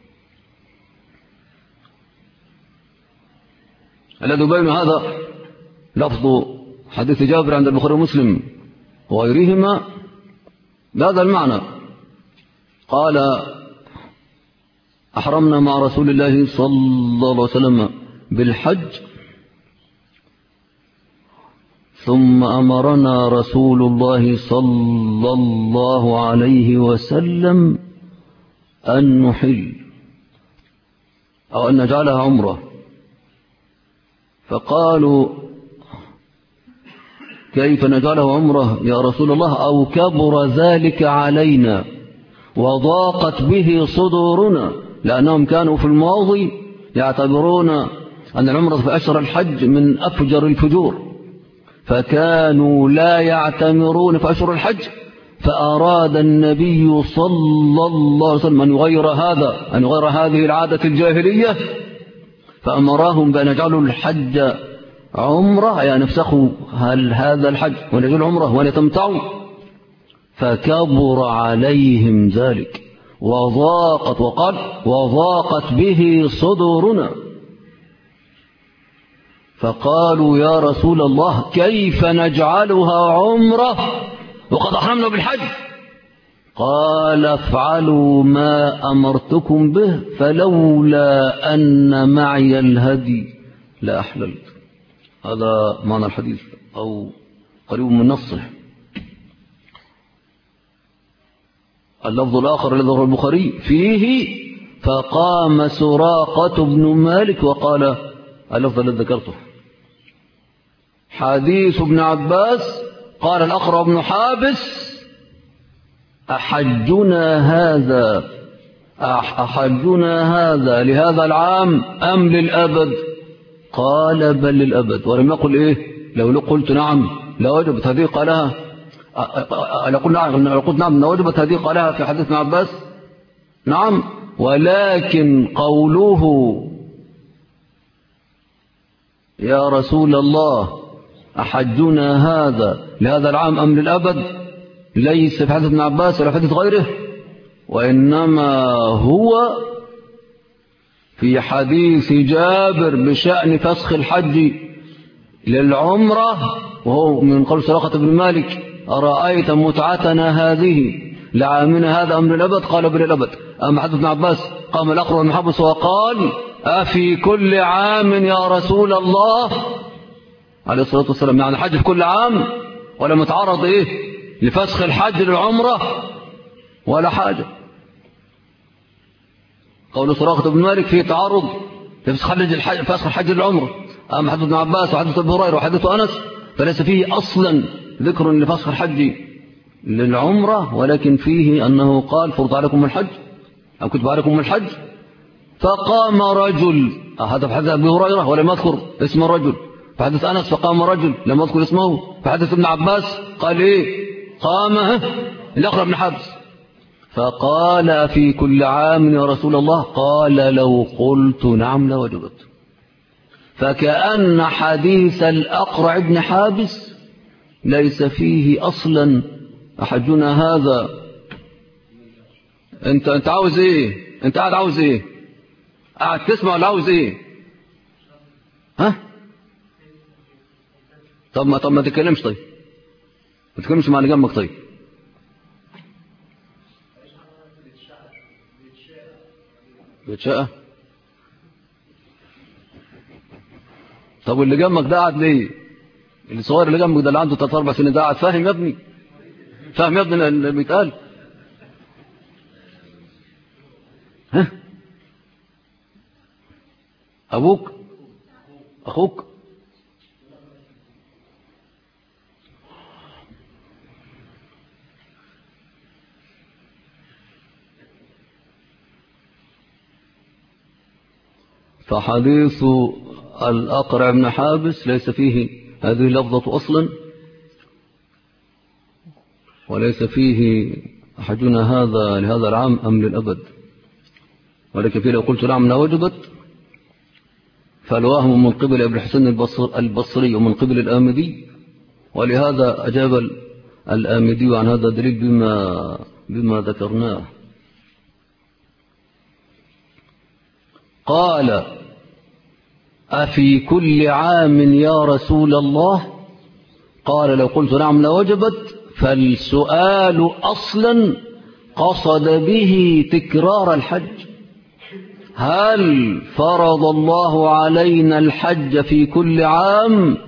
الذي يبين هذا لفظ حديث جابر عند البخاري ومسلم وغيرهما بهذا المعنى. قال: أحرمنا مع رسول الله صلى الله عليه وسلم بالحج، ثم أمرنا رسول الله صلى الله عليه وسلم أن نحل أو أن نجعلها عمره. فقالوا: كيف نجعله عمره يا رسول الله؟ أو كبر ذلك علينا وضاقت به صدورنا، لأنهم كانوا في الماضي يعتبرون أن العمرة في أشهر الحج من أفجر الفجور، فكانوا لا يعتمرون في أشهر الحج. فأراد النبي صلى الله عليه وسلم أن يغير هذه العادة الجاهلية، فأمرهم بأن يجعلوا الحج عمرة يعني نفسخوا هل هذا الحج ونجل عمرة ونتمتعوا، فكبر عليهم ذلك وضاقت، وقال وضاقت به صدورنا، فقالوا يا رسول الله كيف نجعلها عمرة وقد أحرمنا بالحج؟ قال افعلوا ما أمرتكم به فلولا أن معي الهدي لأحللت. هذا معنى الحديث أو قريب من نصه. اللفظ الآخر الذي ذكره البخاري فيه فقام سراقة بن مالك وقال اللفظ الذي ذكرته. حديث ابن عباس قال الأقرع بن حابس أحجنا هذا لهذا العام أم للأبد؟ قال بل للأبد، ولم يقل إيه لو قلت نعم لوجبت هذه قالها، لو قلت نعم لوجبت هذه قالها في حديث ابن عباس نعم، ولكن قوله يا رسول الله أحجنا هذا لهذا العام أم للأبد ليس في حديث ابن عباس ولا في حديث غيره، وإنما هو في حديث جابر بشأن فسخ الحج للعمرة، وهو من قول سراقة بن مالك أرأيت متعتنا هذه لعامنا هذا أم للأبد؟ قال بل للأبد. أما حديث ابن عباس قام الأقرع بن حابس وقال أفي كل عام يا رسول الله عليه الصلاة والسلام، يعني حج في كل عام ولا متعرض إيه لفسخ الحج للعمرة ولا حاجة. قول سراقة بن مالك فيه تعرض لفسخ الحج للعمرة. أما حديث ابن عباس وحديث أبي هريرة وحديث أنس فليس فيه أصلا ذكر لفسخ الحج للعمرة، ولكن فيه أنه قال فرض عليكم الحج أو كتب عليكم الحج. فقام رجل، هذا في حديث أبي هريرة ولم يذكر اسم الرجل. في حديث أنس فقام رجل لم يذكر اسمه. في حديث ابن عباس قال إيه قام الأقرع بن حابس فقال في كل عام يا رسول الله؟ قال لو قلت نعم لوجبت. فكأن حديث الأقرع بن حابس ليس فيه أصلا أحجنا هذا. أنت عاوز إيه؟ أنت قاعد عاوز إيه؟ قاعد تسمع ولا عاوز إيه؟ ها؟ طب ما تتكلمش. طيب ما تتكلمش مع اللي جنبك. طيب بيتشقى. طب واللي جنبك ده قاعد ليه؟ الصغير اللي جنبك ده اللي عنده 3-4 سنين ده قاعد فاهم يا ابني؟ فاهم يا ابني اللي بيتقال؟ ها؟ أبوك؟ أخوك؟ فحديث الأقرع بن حابس ليس فيه هذه اللفظة أصلا، وليس فيه حجنا هذا لهذا العام أم للأبد، ولكن فيه لو قلت نعم لوجبت. فالوهم من قبل ابن حسين البصري ومن قبل الآمدي، ولهذا أجاب الآمدي عن هذا الدليل بما ذكرناه. قال أفي كل عام يا رسول الله؟ قال لو قلت نعم لوجبت. فالسؤال أصلا قصد به تكرار الحج. هل فرض الله علينا الحج في كل عام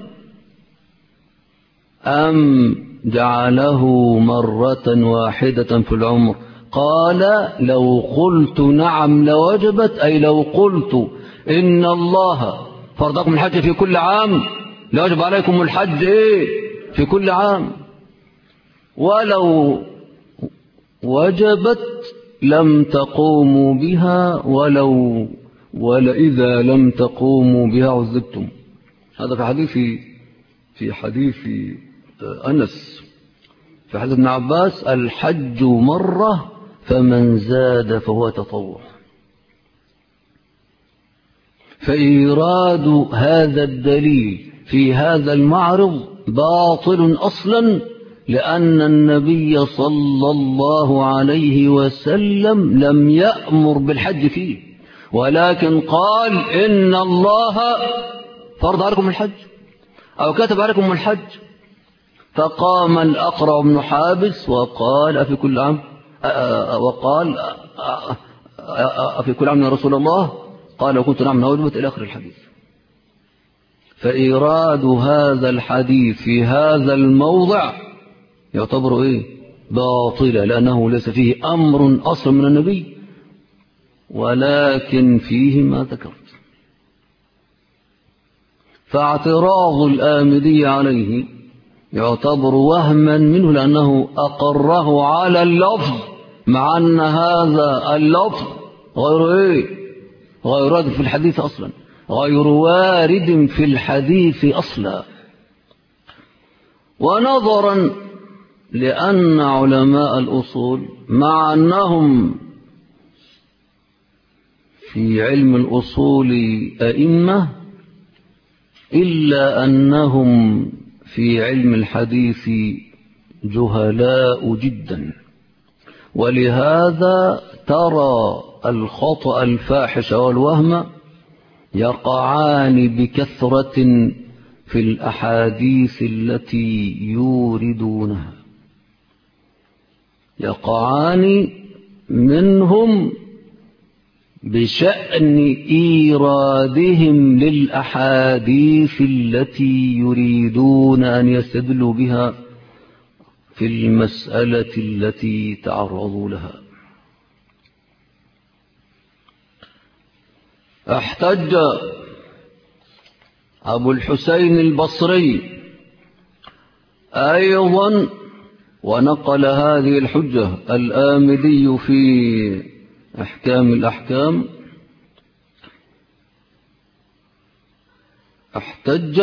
أم جعله مرة واحدة في العمر؟ قال لو قلت نعم لوجبت، أي لو قلت إن الله فرضكم الحج في كل عام لوجب عليكم الحج في كل عام، ولو وجبت لم تقوموا بها ولإذا لم تقوموا بها عذبتم. هذا في حديث أنس. في حديث ابن عباس الحج مرة فمن زاد فهو تطوع. فإيراد هذا الدليل في هذا المعرض باطل أصلا، لأن النبي صلى الله عليه وسلم لم يأمر بالحج فيه، ولكن قال إن الله فرض عليكم الحج أو كتب عليكم الحج. فقام الأقرع بن حابس وقال أفي كل عام أفي كل عام يا رسول الله؟ قال وكنت نعم نوجبت إلى آخر الحديث. فإيراد هذا الحديث في هذا الموضع يعتبر باطلا، لأنه ليس فيه أمر أصلا من النبي، ولكن فيه ما ذكرت. فاعتراض الآمدي عليه يعتبر وهما منه، لأنه أقره على اللفظ، مع أن هذا اللفظ غير وارد في الحديث أصلا، غير وارد في الحديث أصلا. ونظرا لأن علماء الأصول مع أنهم في علم الأصول أئمة، إلا أنهم في علم الحديث جهلاء جدا، ولهذا ترى الخطأ الفاحش والوهم يقعان بكثرة في الأحاديث التي يوردونها، يقعان منهم بشأن إيرادهم للأحاديث التي يريدون أن يستدلوا بها في المسألة التي تعرضوا لها. احتج أبو الحسين البصري أيضا، ونقل هذه الحجة الآمدي في أحكام الأحكام، احتج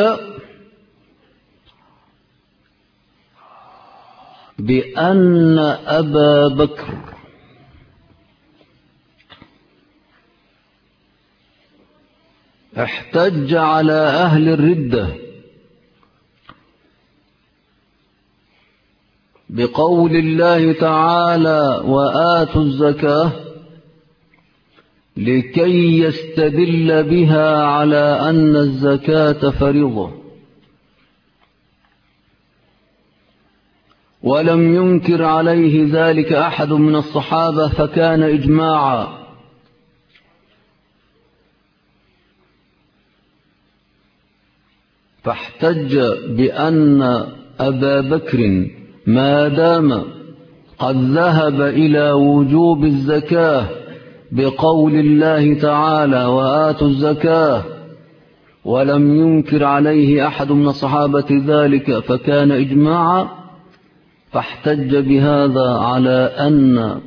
بأن أبا بكر احتج على أهل الردة بقول الله تعالى وآتوا الزكاة، لكي يستدل بها على أن الزكاة فريضة، ولم ينكر عليه ذلك أحد من الصحابة فكان إجماعا. فاحتج بأن أبا بكر ما دام قد ذهب إلى وجوب الزكاة بقول الله تعالى وآتوا الزكاة، ولم ينكر عليه أحد من الصحابة ذلك فكان إجماعا، فاحتج بهذا على أن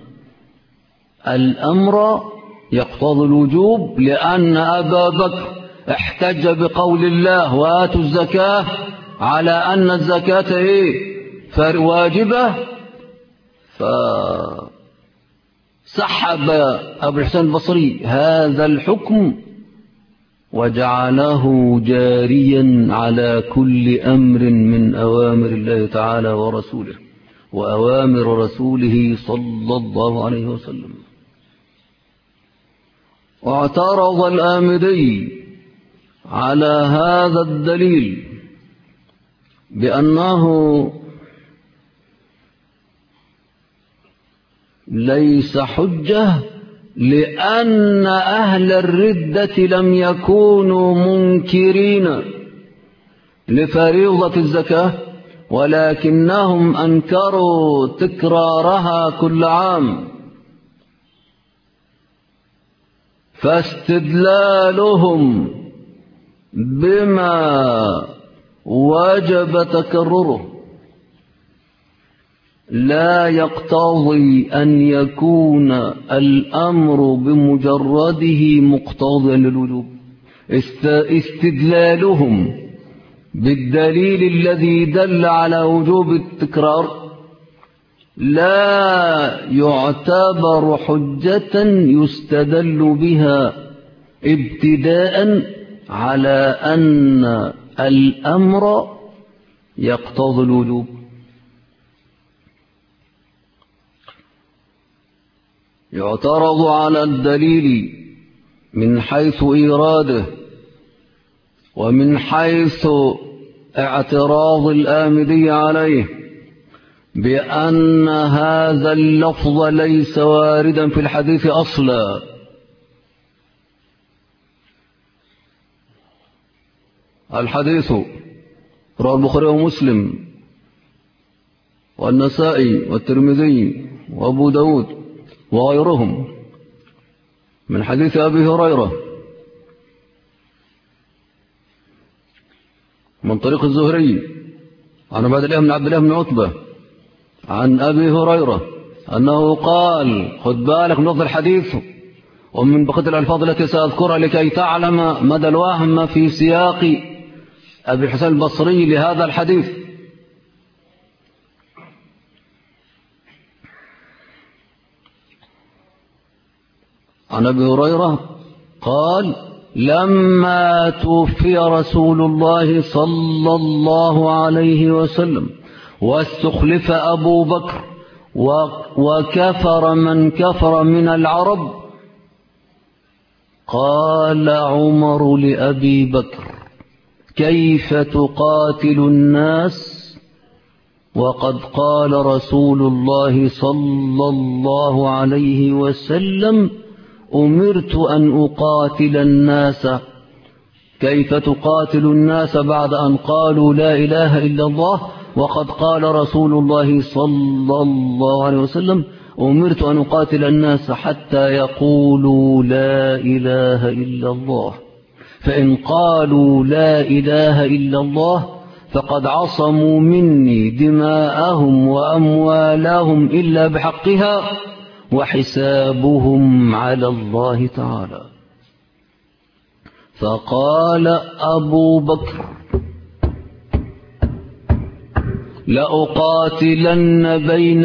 الأمر يقتضي الوجوب، لأن أبا بكر احتج بقول الله وآتوا الزكاة على أن الزكاة واجبة، فسحب أبو الحسين البصري هذا الحكم وجعله جاريا على كل أمر من أوامر الله تعالى ورسوله وأوامر رسوله صلى الله عليه وسلم. واعترض الآمدي على هذا الدليل بأنه ليس حجة، لأن أهل الردة لم يكونوا منكرين لفريضة الزكاة، ولكنهم أنكروا تكرارها كل عام، فاستدلالهم بما وجب تكرره لا يقتضي أن يكون الأمر بمجرده مقتضيا للوجوب. استدلالهم بالدليل الذي دل على وجوب التكرار لا يعتبر حجة يستدل بها ابتداء على أن الأمر يقتضي الوجوب. يعترض على الدليل من حيث إيراده ومن حيث اعتراض الآمدي عليه بأن هذا اللفظ ليس واردا في الحديث أصلا. الحديث رواه البخاري ومسلم والنسائي والترمذي وأبو داود وغيرهم من حديث أبي هريرة من طريق الزهري عن عبد الله بن عتبة عن أبي هريرة أنه قال: خذ بالك من لفظ الحديث ومن بقية الألفاظ التي سأذكرها لكي تعلم مدى الوهم في سياق أبي الحسن البصري لهذا الحديث. عن أبي هريرة قال: لما توفي رسول الله صلى الله عليه وسلم واستخلف أبو بكر وكفر من كفر من العرب، قال عمر لأبي بكر: كيف تقاتل الناس وقد قال رسول الله صلى الله عليه وسلم: أمرت أن أقاتل الناس. كيف تقاتل الناس بعد أن قالوا لا إله إلا الله وقد قال رسول الله صلى الله عليه وسلم: أمرت أن أقاتل الناس حتى يقولوا لا إله إلا الله، فإن قالوا لا إله إلا الله فقد عصموا مني دماءهم وأموالهم إلا بحقها وحسابهم على الله تعالى. فقال أبو بكر: لأقاتلن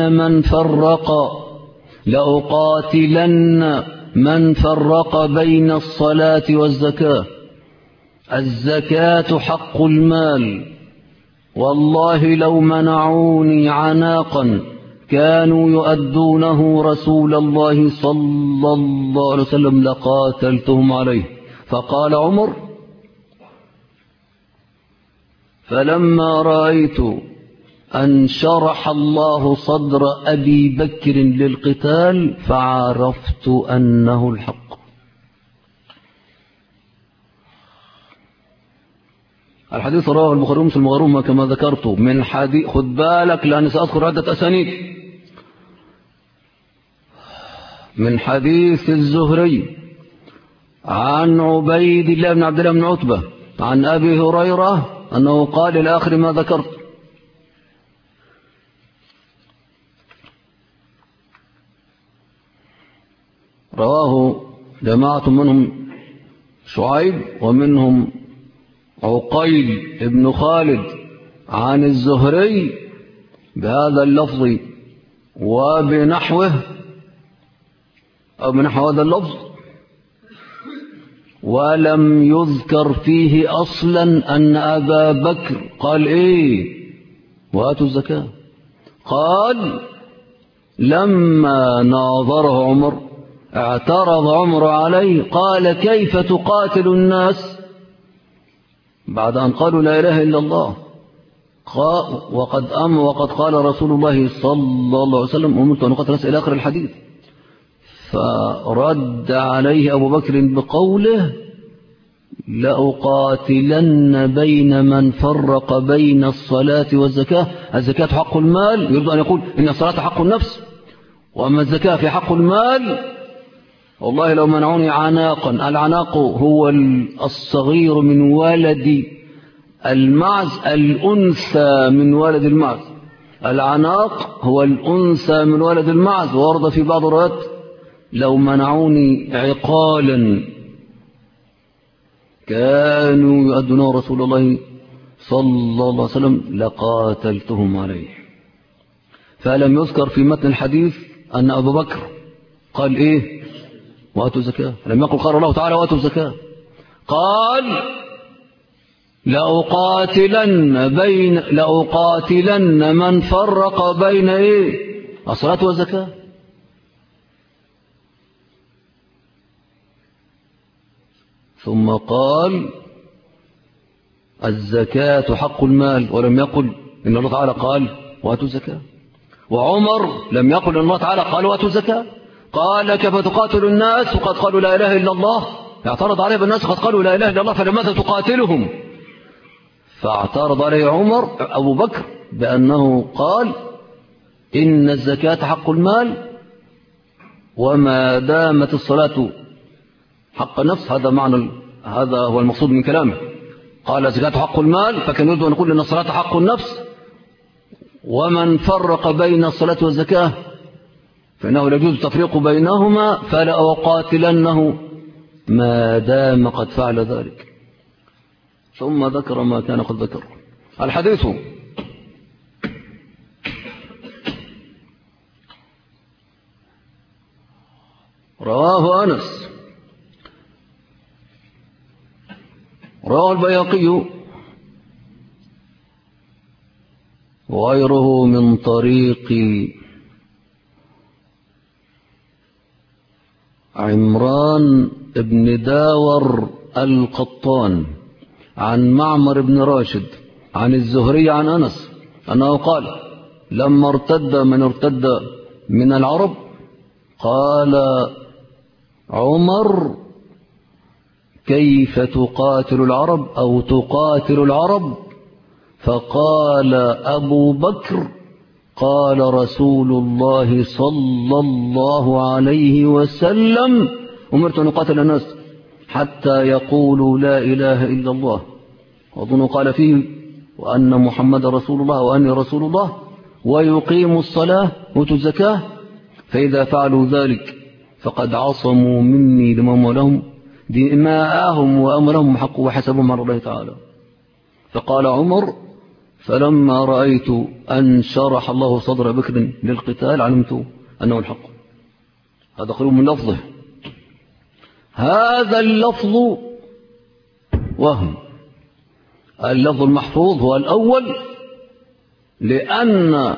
من فرق بين الصلاة والزكاة. الزكاة حق المال، والله لو منعوني عناقا كانوا يؤدونه رسول الله صلى الله عليه وسلم لقاتلتهم عليه. فقال عمر: فلما رأيت أن شرح الله صدر أبي بكر للقتال فعرفت أنه الحق. الحديث رواه البخاري ومسلم وغيرهما كما ذكرت من حديث. خذ بالك لأني سأذكر عدة أسانيد. من حديث الزهري عن عبيد الله بن عبد الله بن عتبة عن أبي هريرة أنه قال إلى آخر ما ذكرت. رواه جماعة منهم شعيب ومنهم عقيل بن خالد عن الزهري بهذا اللفظ وبنحوه أو بنحو هذا اللفظ، ولم يذكر فيه أصلا أن أبا بكر قال إيه وآتوا الزكاة. قال: لما ناظره عمر اعترض عمر عليه قال: كيف تقاتل الناس بعد أن قالوا لا إله إلا الله وقد قال رسول الله صلى الله عليه وسلم: أمرت أن أقاتل الناس إلى آخر الحديث. فرد عليه أبو بكر بقوله: لأقاتلن بين من فرق بين الصلاة والزكاة. الزكاة حق المال، يريد أن يقول إن الصلاة حق النفس وأما الزكاة في حق المال. والله لو منعوني عناقا. العناق هو الصغير من ولد المعز، الأنثى من ولد المعز. العناق هو الأنثى من ولد المعز. ورد في بعض الروايات: لو منعوني عقالا كانوا يؤدون رسول الله صلى الله عليه وسلم لقاتلتهم عليه. فلم يذكر في متن الحديث أن أبو بكر قال إيه وآتوا الزكاة. لم يقل قال الله تعالى وآتوا الزكاة. قال لأقاتلن من فرق بين إيه؟ الصلاة والزكاة. ثم قال الزكاة حق المال، ولم يقل إن الله تعالى قال وآتوا الزكاة. وعمر لم يقل إن الله تعالى قال وآتوا الزكاة، قال كيف تقاتل الناس وقد قالوا لا إله إلا الله؟ اعترض عليه بالناس قد قالوا لا إله إلا الله فلماذا تقاتلهم؟ فاعترض عليه عمر أبو بكر بأنه قال إن الزكاة حق المال، وما دامت الصلاة حق النفس، هذا هو المقصود من كلامه. قال الزكاة حق المال، فكان يريد أن يقول إن الصلاة حق النفس، ومن فرق بين الصلاة والزكاة فإنه لا يجوز التفريق بينهما، فلأقاتلنه ما دام قد فعل ذلك. ثم ذكر ما كان قد ذكر. الحديث رواه أنس، رواه البيهقي وغيره من طريق عمران بن داور القطان عن معمر بن راشد عن الزهري عن أنس أنه قال لما ارتد من العرب قال عمر كيف تقاتل العرب أو تقاتل العرب؟ فقال أبو بكر قال رسول الله صلى الله عليه وسلم أمرت أن أقاتل الناس حتى يقولوا لا إله إلا الله، وأظن قال فيه وأن محمد رسول الله وأني رسول الله، ويقيموا الصلاة ويؤتوا الزكاة، فإذا فعلوا ذلك فقد عصموا مني دماءهم وأمرهم حق وحسبهم على الله تعالى. فقال عمر فلما رأيت أن شرح الله صدر بكر للقتال علمت أنه الحق. هذا قريب من لفظه. هذا اللفظ وهم. اللفظ المحفوظ هو الأول، لأن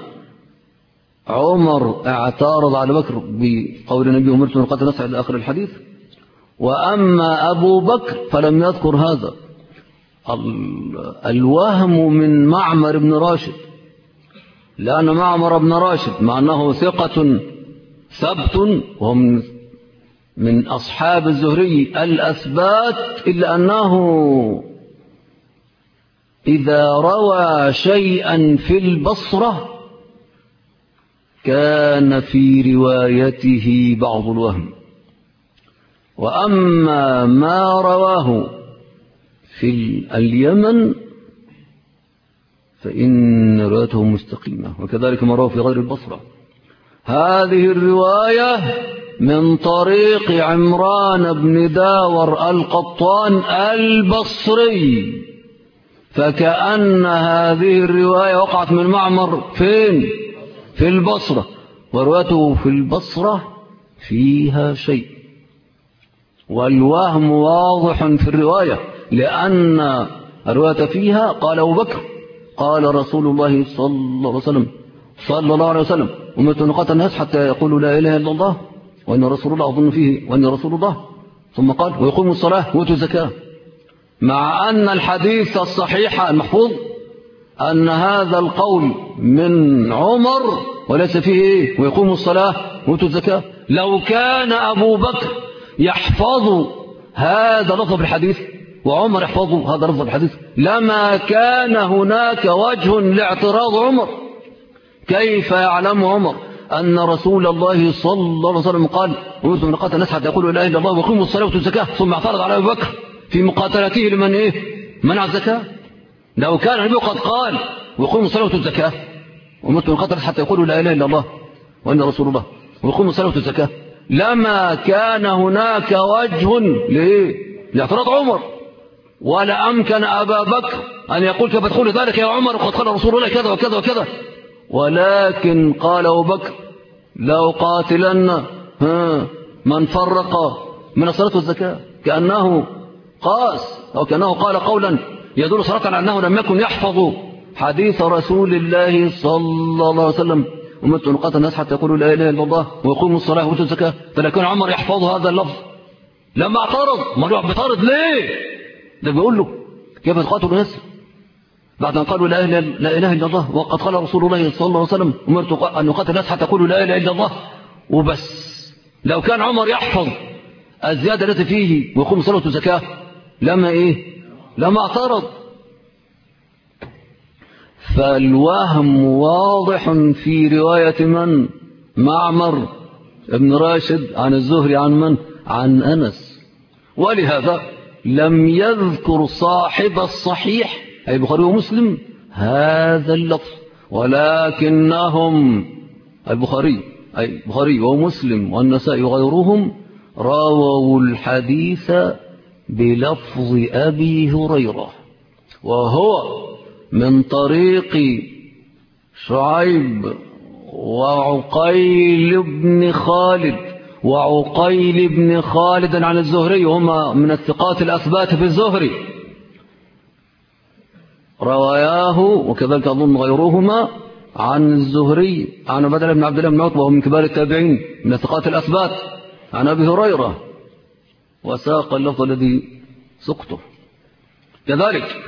عمر اعترض على بكر بقول النبي أمرت أن أقاتل الناس إلى آخر الحديث، وأما أبو بكر فلم يذكر هذا. الوهم من معمر بن راشد، لأن معمر بن راشد مع أنه ثقة ثبت وهو من أصحاب الزهري الأثبات، إلا أنه إذا روى شيئا في البصرة كان في روايته بعض الوهم، وأما ما رواه في اليمن فإن روايته مستقيمة، وكذلك ما رواه في غير البصرة. هذه الرواية من طريق عمران بن داور القطان البصري، فكأن هذه الرواية وقعت من معمر فين؟ في البصرة، وروايته في البصرة فيها شيء، والوهم واضح في الرواية، لأن الرواية فيها قال أبو بكر قال رسول الله صلى الله عليه وسلم أمرت أن أقاتل الناس حتى يقولوا لا إله إلا الله وأن رسول الله أظن فيه وأن رسول الله، ثم قال ويقوموا الصلاة ويؤتوا الزكاة، مع أن الحديث الصحيح المحفوظ أن هذا القول من عمر وليس فيه ويقوموا الصلاة ويؤتوا الزكاة. لو كان أبو بكر يحفظ هذا لفظ الحديث وعمر يحفظ هذا لفظ الحديث لما كان هناك وجه لاعتراض عمر. كيف يعلم عمر أن رسول الله صلى الله عليه وسلم قال أمرت أن أقاتل الناس حتى يقولوا لا إله إلا الله ويقيموا الصلاة ويؤتوا الزكاة، ثم اعترض على أبي بكر في مقاتلته لمن منع الزكاة؟ لو كان النبي قد قال ويقيموا الصلاة ويؤتوا الزكاة أمرت أن أقاتل الناس حتى يقولوا لا إله إلا الله وأن رسول الله ويقيموا الصلاة ويؤتوا الزكاة، لما كان هناك وجه لاعتراض عمر، ولا أمكن أبا بكر أن يقول كيف تقول ذلك يا عمر وقد قال رسول الله كذا وكذا وكذا، ولكن قال أبو بكر لو قاتلن من فرق من الصلاة والزكاة، كأنه قاس أو كأنه قال قولا يدل صراحة على أنه لم يكن يحفظ حديث رسول الله صلى الله عليه وسلم أمرت أن أقاتل الناس حتى يقولوا لا إله إلا الله ويقوموا الصلاة ويؤتوا الزكاة، فلكن عمر يحفظ هذا اللفظ لما اعترض. ما هو بيعترض ليه؟ ده بيقول له كيف تقاتل الناس بعد أن قالوا لا إله إلا الله وقد قال رسول الله صلى الله عليه وسلم أمرت أن أقاتل الناس حتى يقولوا لا إله إلا الله وبس. لو كان عمر يحفظ الزيادة التي فيه ويقوم صلاة الزكاة لما اعترض. فالوهم واضح في رواية من؟ معمر ابن راشد عن الزهري عن من؟ عن أنس. ولهذا لم يذكر صاحب الصحيح أي البخاري ومسلم هذا اللفظ، ولكنهم البخاري ومسلم والنسائي وغيرهم رووا الحديث بلفظ أبي هريرة، وهو من طريق شعيب وعقيل بن خالد عن الزهري، وهما من الثقات الأثبات في الزهري، رواياه وكذلك أظن غيرهما عن الزهري عن عبادة بن عبد الله بن عتبة وهو من كبار التابعين من الثقات الأثبات عن أبي هريرة، وساق اللفظ الذي سقته. كذلك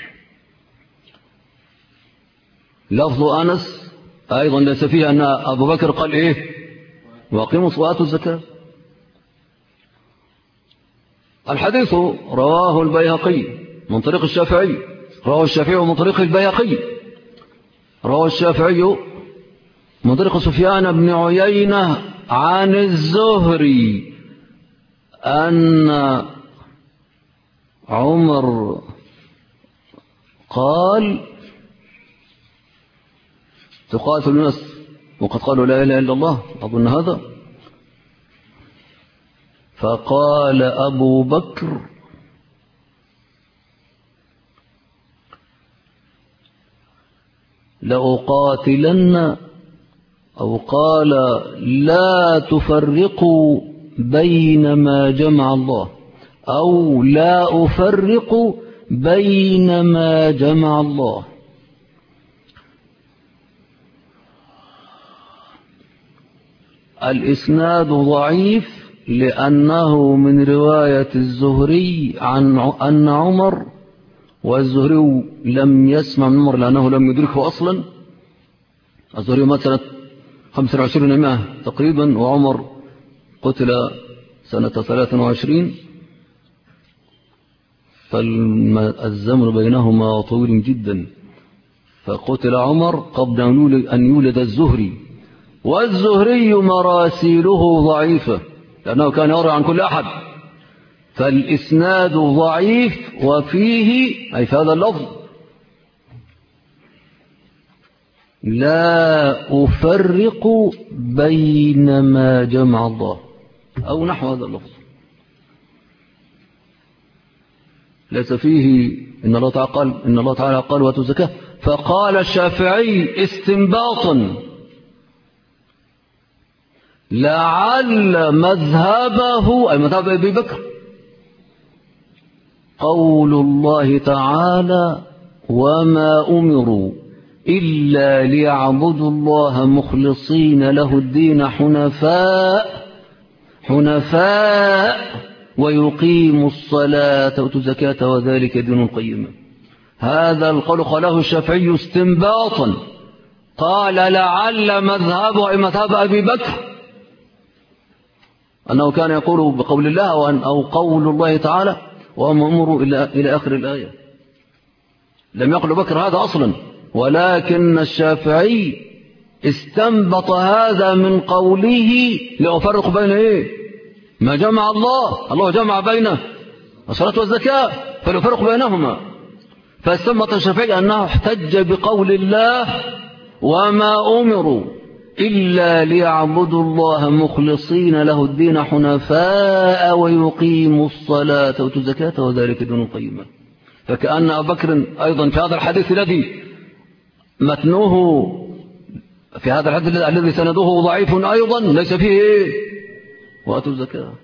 لفظ أنس أيضا ليس فيه أن أبو بكر قال وأقيموا الصلاة الزكاة. الحديث رواه البيهقي من طريق الشافعي، رواه الشافعي من طريق البيهقي، رواه الشافعي من طريق سفيان بن عيينة عن الزهري أن عمر قال تقاتل الناس وقد قالوا لا إله إلا الله، أظن هذا، فقال أبو بكر لأقاتلن، أو قال لا تفرقوا بين ما جمع الله، أو لا أفرق بين ما جمع الله. الإسناد ضعيف لأنه من رواية الزهري عن أن عمر، والزهري لم يسمع من عمر لأنه لم يدركه أصلا. الزهري مات سنة 25 تقريبا، وعمر قتل سنة 23، فالزمن بينهما طويل جدا، فقتل عمر قبل أن يولد الزهري. والزهري مراسيله ضعيفة لأنه كان يروي عن كل أحد، فالإسناد ضعيف. وفيه أي في هذا اللفظ لا أفرق بين ما جمع الله، أو نحو هذا اللفظ، ليس فيه إن الله تعالى قال وآتوا الزكاة. فقال الشافعي استنباطا لعل مذهبه أي مذهب أبي بكر قول الله تعالى وما أمروا إلا ليعبدوا الله مخلصين له الدين حنفاء ويقيموا الصلاة ويؤتوا الزكاة وذلك دين القيم. هذا القول قاله الشافعي استنباطا، قال لعل مذهبه أي مذهب أبي بكر أنه كان يقول بقول الله أو قول الله تعالى وما أمروا إلى آخر الآية. لم يقل بكر هذا أصلا، ولكن الشافعي استنبط هذا من قوله لأفرق بين ما جمع الله جمع بين الصلاة والزكاة فليفرق بينهما. فاستنبط الشافعي أنه احتج بقول الله وما أمروا إلا ليعبدوا الله مخلصين له الدين حنفاء ويقيموا الصلاة ويؤتوا الزكاة وذلك دين القيم. فكأن أبا بكر أيضا في هذا الحديث الذي متنوه في هذا الحديث الذي سنده ضعيف أيضا ليس فيه وآتوا الزكاة.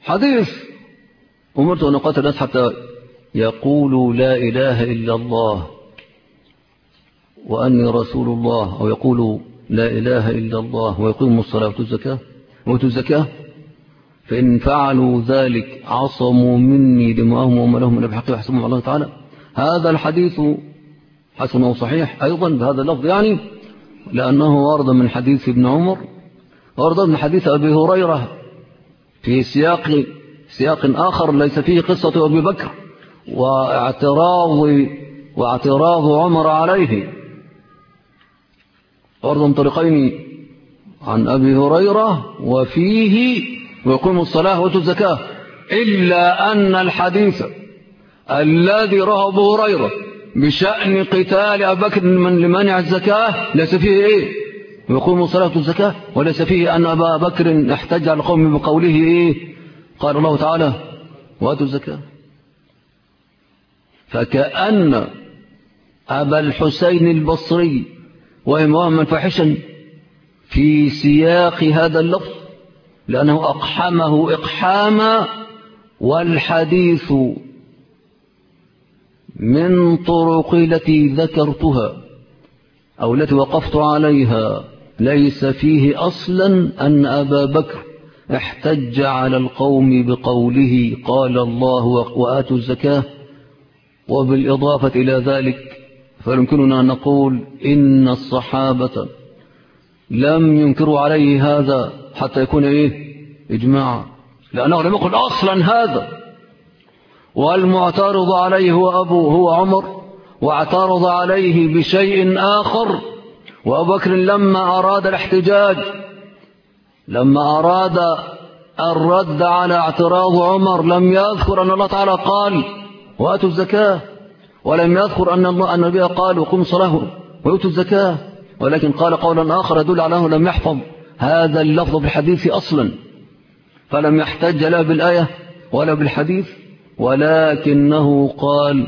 حديث أمرت أن أقاتل الناس حتى يقولوا لا إله إلا الله وأني رسول الله، أو يقولوا لا إله إلا الله ويقيموا الصلاة ويؤتوا الزكاة، فإن فعلوا ذلك عصموا مني دماءهم وأموالهم إلا بحق يحسبهم الله تعالى. هذا الحديث حسن وصحيح أيضا بهذا اللفظ، يعني لأنه ورد من حديث ابن عمر، ورد من حديث أبي هريرة في سياق آخر ليس فيه قصة أبي بكر واعتراض عمر عليه، ورد من طريقين عن أبي هريرة وفيه ويقيم الصلاة ويؤتوا الزكاة، إلا أن الحديث الذي رواه أبو هريرة بشأن قتال أبي بكر لمنع الزكاة ليس فيه إيه ويقيم الصلاة ويؤتوا الزكاة، وليس فيه أن أبا بكر احتج على القوم بقوله إيه قال الله تعالى وآتوا الزكاة. فكأن أبا الحسين البصري وإماما فاحشا في سياق هذا اللفظ لأنه أقحمه إقحاما، والحديث من طرق التي ذكرتها أو التي وقفت عليها ليس فيه أصلا أن أبا بكر احتج على القوم بقوله قال الله وآتوا الزكاة. وبالإضافة إلى ذلك فيمكننا أن نقول إن الصحابة لم ينكروا عليه هذا حتى يكون إيه إجماعا، لأنه لم يقل أصلا هذا، والمعترض عليه هو عمر، واعترض عليه بشيء آخر. وأبو بكر لما أراد الاحتجاج، لما أراد الرد على اعتراض عمر لم يذكر أن الله تعالى قال وآتوا الزكاة، ولم يذكر أن النبي قال وقوموا الصلاة ويؤتوا الزكاة، ولكن قال قولا آخر يدل على أنه لم يحفظ هذا اللفظ بالحديث أصلا، فلم يحتج لا بالآية ولا بالحديث، ولكنه قال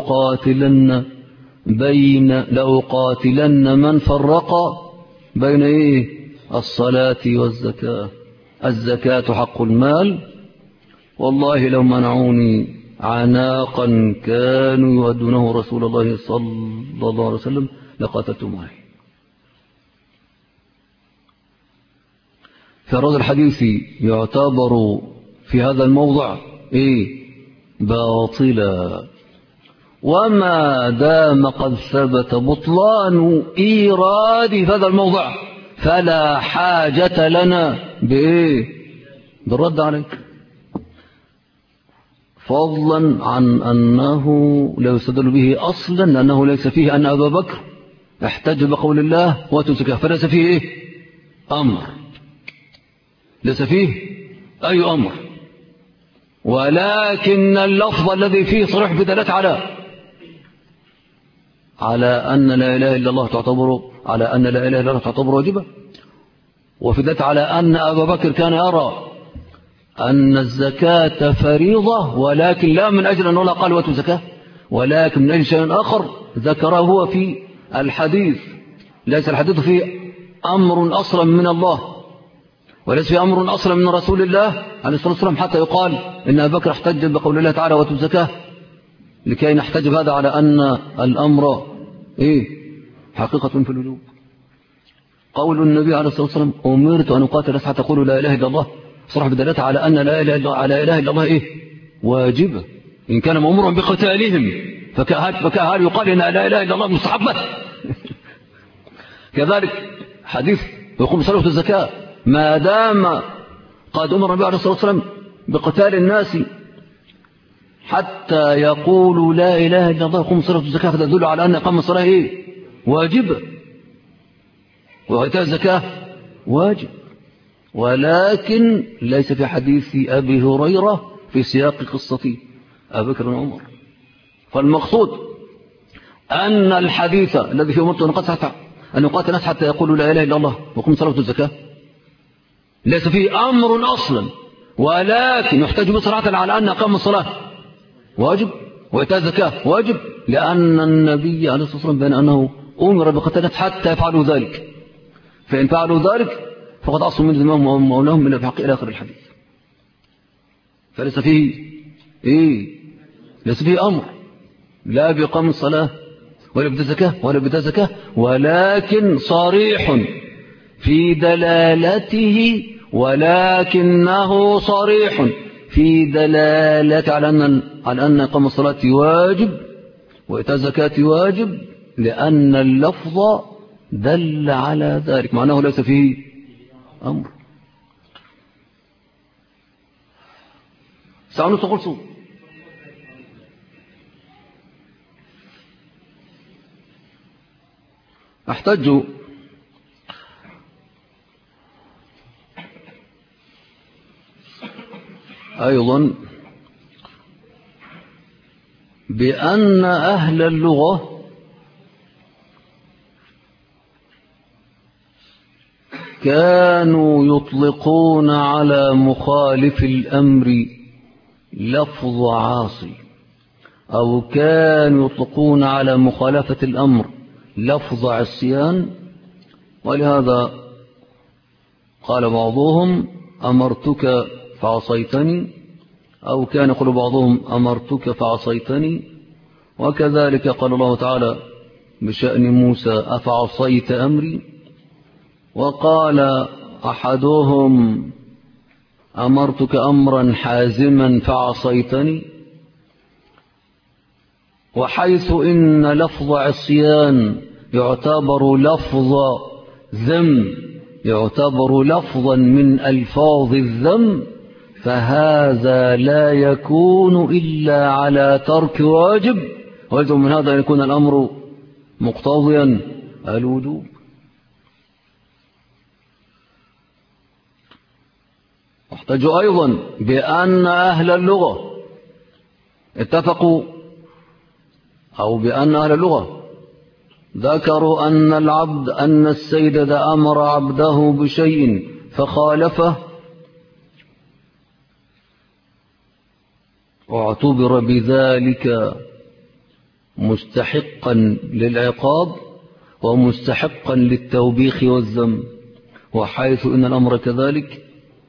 لأقاتلن من فرق بين إيه الصلاة والزكاة. الزكاة حق المال، والله لو منعوني عناقا كانوا يؤدونه رسول الله صلى الله عليه وسلم لقاتلتم عليه. فرد الحديث يعتبر في هذا الموضع إيه باطلا، وما دام قد ثبت بطلان إيراد في هذا الموضع فلا حاجة لنا بإيه بالرد عليك، فضلا عن أنه لا يستدل به أصلا، لأنه ليس فيه أن أبا بكر احتج بقول الله وآتوا الزكاة، فليس فيه إيه أمر، ليس فيه أي أمر، ولكن اللفظ الذي فيه صريح بدلالة على أن لا إله إلا الله تعتبر واجبة، وفي ذلك على أن أبا بكر كان يرى أن الزكاة فريضة، ولكن لا من أجل أن الله قال وآتوا الزكاة، ولكن من أجل شيء آخر ذكره هو في الحديث. ليس الحديث فيه أمر أصلا من الله، وليس فيه أمر أصلا من رسول الله عليه الصلاة والسلام حتى يقال إن أبا بكر احتج بقول الله تعالى وآتوا الزكاة، لكي نحتج هذا على أن الأمر إيه حقيقة في الوجوب. قول النبي عليه الصلاة والسلام أمرت أن أقاتل الناس حتى يقولوا لا إله إلا الله صرح بدلالة على أن لا إله إلا الله إيه واجبة، إن كان مأمورا بقتالهم فكهل يقال إن لا إله إلا الله مستحبة. كذلك حديث يقوم صلاة الزكاة، ما دام قد أمر النبي عليه الصلاة والسلام بقتال الناس حتى يقولوا لا إله إلا الله يقوم صلاة الزكاة، فتدل على أن إقام الصلاة إيه واجبة وإيتاء الزكاة واجب، ولكن ليس في حديث أبي هريرة في سياق قصة أبي بكر وعمر. فالمقصود أن الحديث الذي فيه أمرت أن يقاتل الناس حتى يقولوا لا إله إلا الله ويقوموا صلاة الزكاة ليس فيه أمر أصلا، ولكن يحتاج بصراحة على أن إقام الصلاة واجب وإيتاء الزكاة واجب، لأن النبي عليه الصلاة والسلام بين أنه أمر بقتال الناس حتى يفعلوا ذلك، فإن فعلوا ذلك فقد عصوا من دماءهم وأموالهم من الحق إلى آخر الحديث. فليس فيه إيه؟ ليس فيه أمر لا بإقام الصلاة ولا بدأ زكاة ولكن صريح في دلالته، ولكنه صريح في دلالته على أن إقام الصلاة واجب وإيتاء الزكاة واجب، لأن اللفظ دل على ذلك، معناه ليس فيه أمر. سألوا تقول أحتج أيضا بأن أهل اللغة كانوا يطلقون على مخالف الأمر لفظ عاصي، أو كانوا يطلقون على مخالفة الأمر لفظ عصيان، ولهذا قال بعضهم أمرتك فعصيتني، أو كان يقول بعضهم أمرتك فعصيتني. وكذلك قال الله تعالى بشأن موسى أفعصيت أمري، وقال أحدهم أمرتك أمرا حازما فعصيتني. وحيث إن لفظ عصيان يعتبر لفظ ذم، يعتبر لفظا من ألفاظ الذم، فهذا لا يكون إلا على ترك واجب، ويجب من هذا أن يكون الأمر مقتضيا الوجوب. احتج أيضا بأن أهل اللغة اتفقوا، أو بأن أهل اللغة ذكروا أن السيد إذا أمر عبده بشيء فخالفه واعتبر بذلك مستحقا للعقاب ومستحقا للتوبيخ والذم. وحيث إن الأمر كذلك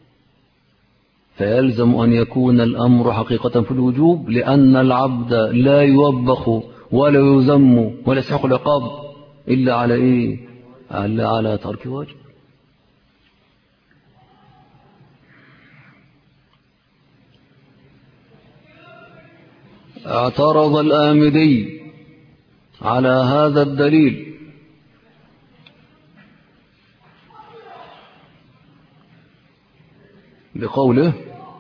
فيلزم أن يكون الأمر حقيقة في الوجوب، لأن العبد لا يوبخ ولا يذم ولا يستحق العقاب إلا على إيه؟ إلا على ترك واجب. اعترض الآمدي على هذا الدليل بقوله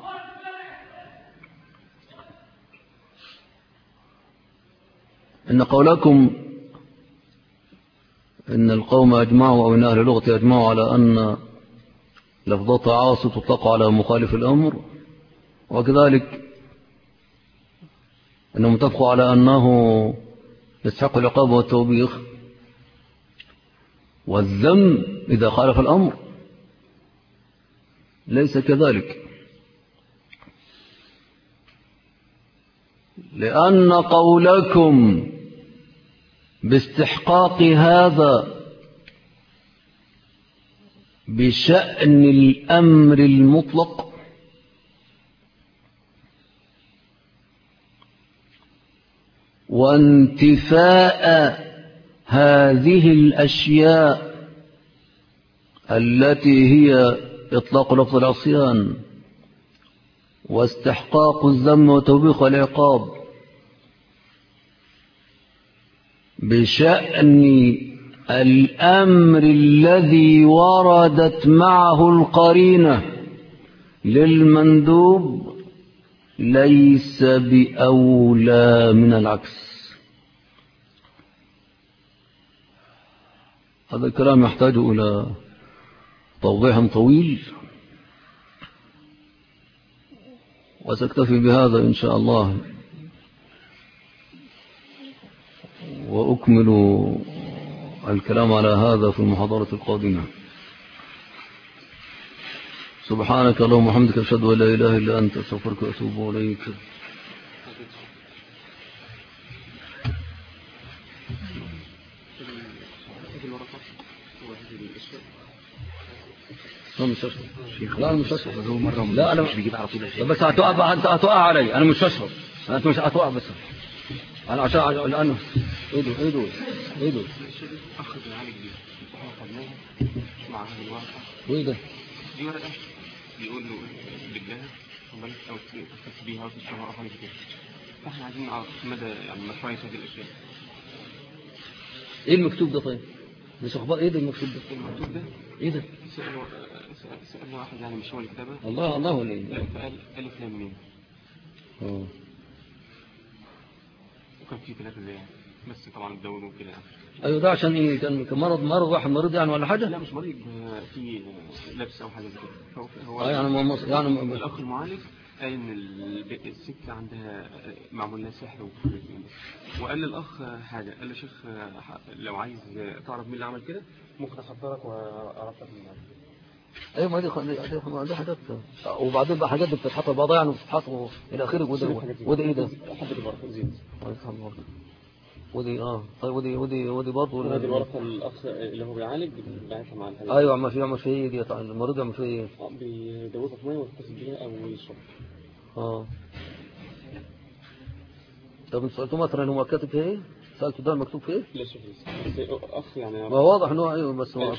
إن قولكم إن القوم أجمعوا، أو إن أهل اللغة أجمعوا على أن لفظة عاصي تطلق على مخالف الأمر، وكذلك أنهم اتفقوا على أنه يستحق العقاب والتوبيخ والذم إذا خالف الأمر، ليس كذلك، لأن قولكم باستحقاق هذا بشأن الأمر المطلق وانتفاء هذه الأشياء التي هي إطلاق لفظ العصيان واستحقاق الذم وتوبيخ والعقاب بشأن الأمر الذي وردت معه القرينة للمندوب ليس بأولى من العكس. هذا الكلام يحتاج إلى توضيح طويل، وسأكتفي بهذا إن شاء الله، وأكمل الكلام على هذا في المحاضرة القادمة. سبحانك اللهم وبحمدك أشهد أن لا إله إلا أنت أستغفرك وأتوب إليك. أنا مش هشرب. لا أنا مش هشرب. هو مرة لا أنا بيجيب على طول. بس هتوقع علي. أنا مش هشرب. أنت مش هتوقع بس. أنا عشان لأنه إيه دول أخذ العالج دي خدناها مع هذه الورقة. وإيه ده؟ دي ورقة بيقول له بالجهة وبلد أو تسبيها وتشتغل أخذ كده. فإحنا عايزين نعرف مدى يعني مشروعية هذه الأشياء. إيه المكتوب ده طيب؟ مش أخبار إيه ده المكتوب ده؟ المكتوب ده إيه ده؟ سألنا واحد يعني مش هو اللي كتبها. الله ولا إيه؟ فقال ألف لام ميم. وكان في ثلاثة زي يعني بس طبعا الدور وكده يعني. أيوة ده عشان إيه؟ كان مرض واحد مريض يعني ولا حاجة؟ لا مش مريض، في لبس أو حاجة زي كده. هو يعني الأخ المعالج قال إن الست عندها معمول لها سحر وقال للأخ حاجة. قال له شيخ لو عايز تعرف مين اللي عمل كده ممكن أخبرك وأعرفك مين عمل. ايوه ما دي حاجات. وبعدين بقى حاجات بتتحط على بعضها يعني بتتحط الى اخره. وده ايه ده؟ حبة الورقة زيت. ودي طيب ودي برضه هذه الورقة الأخ اللي هو بيعالج بعتها مع الحاجات. ايوه عم في ايه دي المريض عم في ايه؟ بيدوبها في ميه ويغتسل بيها او يشرب. طب انت سالته مثلا هو كاتب في ايه؟ سالته ده المكتوب في ايه؟ لا شوف بس اخ يعني ما واضح انه ايوه بس هو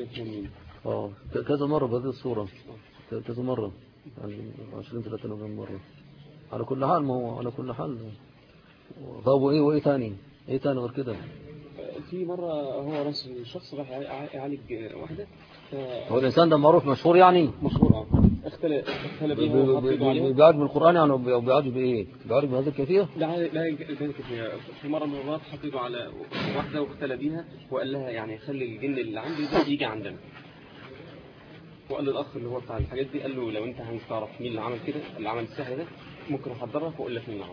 كذا مره بهذه الصوره كذا مره يعني 20 30 مره. على كل حال ما هو على كل حال. طب وايه ثاني؟ ايه ثاني غير كده؟ في مرة هو راس الشخص راح يعالج واحدة. هو الإنسان ده معروف مشهور يعني؟ مشهور اختلى بيها. بيعالج بالقرآن يعني وبيعالج بإيه؟ بيعالج بهذه الكيفية؟ لا كيفية. في مرة من المرات حطيته على واحدة واختلى بيها وقال لها يعني خلي الجن اللي عندي ده يجي عندنا. وقال للأخ اللي هو بتاع الحاجات دي قال له لو أنت عايز تعرف مين اللي عمل كده اللي عمل السحر ده ممكن أحضرك وأقول لك مين اللي عمل.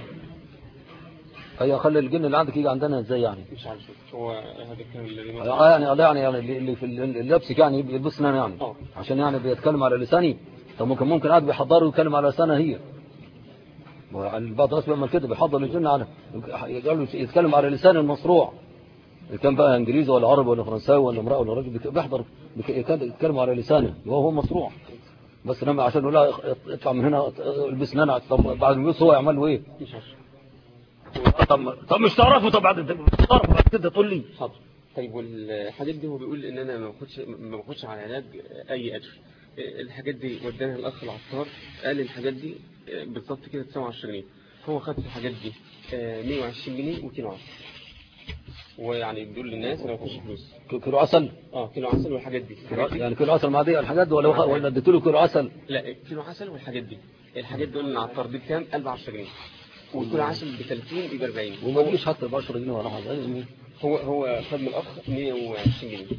ايوه خلي الجن اللي عندك يجي عندنا ازاي يعني؟ مش عارف هو هذا الكلام اللي يعني اللي في اللبس يعني يلبسنا يعني عشان يعني بيتكلم على لساني. طب ممكن قاعد بيحضره ويتكلم على لسانها هي. بعض الناس بيعمل كده بيحضر الجن على يتكلم على لسان المصروع. كان بقى انجليزي ولا عربي ولا فرنساوي ولا امرأة ولا رجل بيحضر يتكلم على لسانه وهو مصروع. بس لما عشان يقول لها اطلع من هنا البسنا انا. طب بعد ما يوصل هو يعمل له ايه؟ مش عارف. طب مش تعرفه. طب بعد كده تقول لي حاضر. طيب والحاجات دي هو بيقول ان انا ما باخدش على العلاج اي اجر. الحاجات دي ودانا الاخ العطار قال الحاجات دي بالظبط كده 29 جنيه. هو خد في الحاجات دي 120 جنيه و210. ويعني بيقول للناس انا ما باخدش فلوس. كيلو عسل؟ كيلو عسل والحاجات دي. يعني كيلو عسل مع دي الحاجات دي ولا اديت له كيلو عسل؟ لا كيلو عسل والحاجات دي. الحاجات دول العطار دي بكام؟ 1010 جنيه. وكل عسل ب 30 يبقى 40. وما تجيش حتى ب 10 جنيه ولا حاجه. هو خد من الاخ 120 جنيه.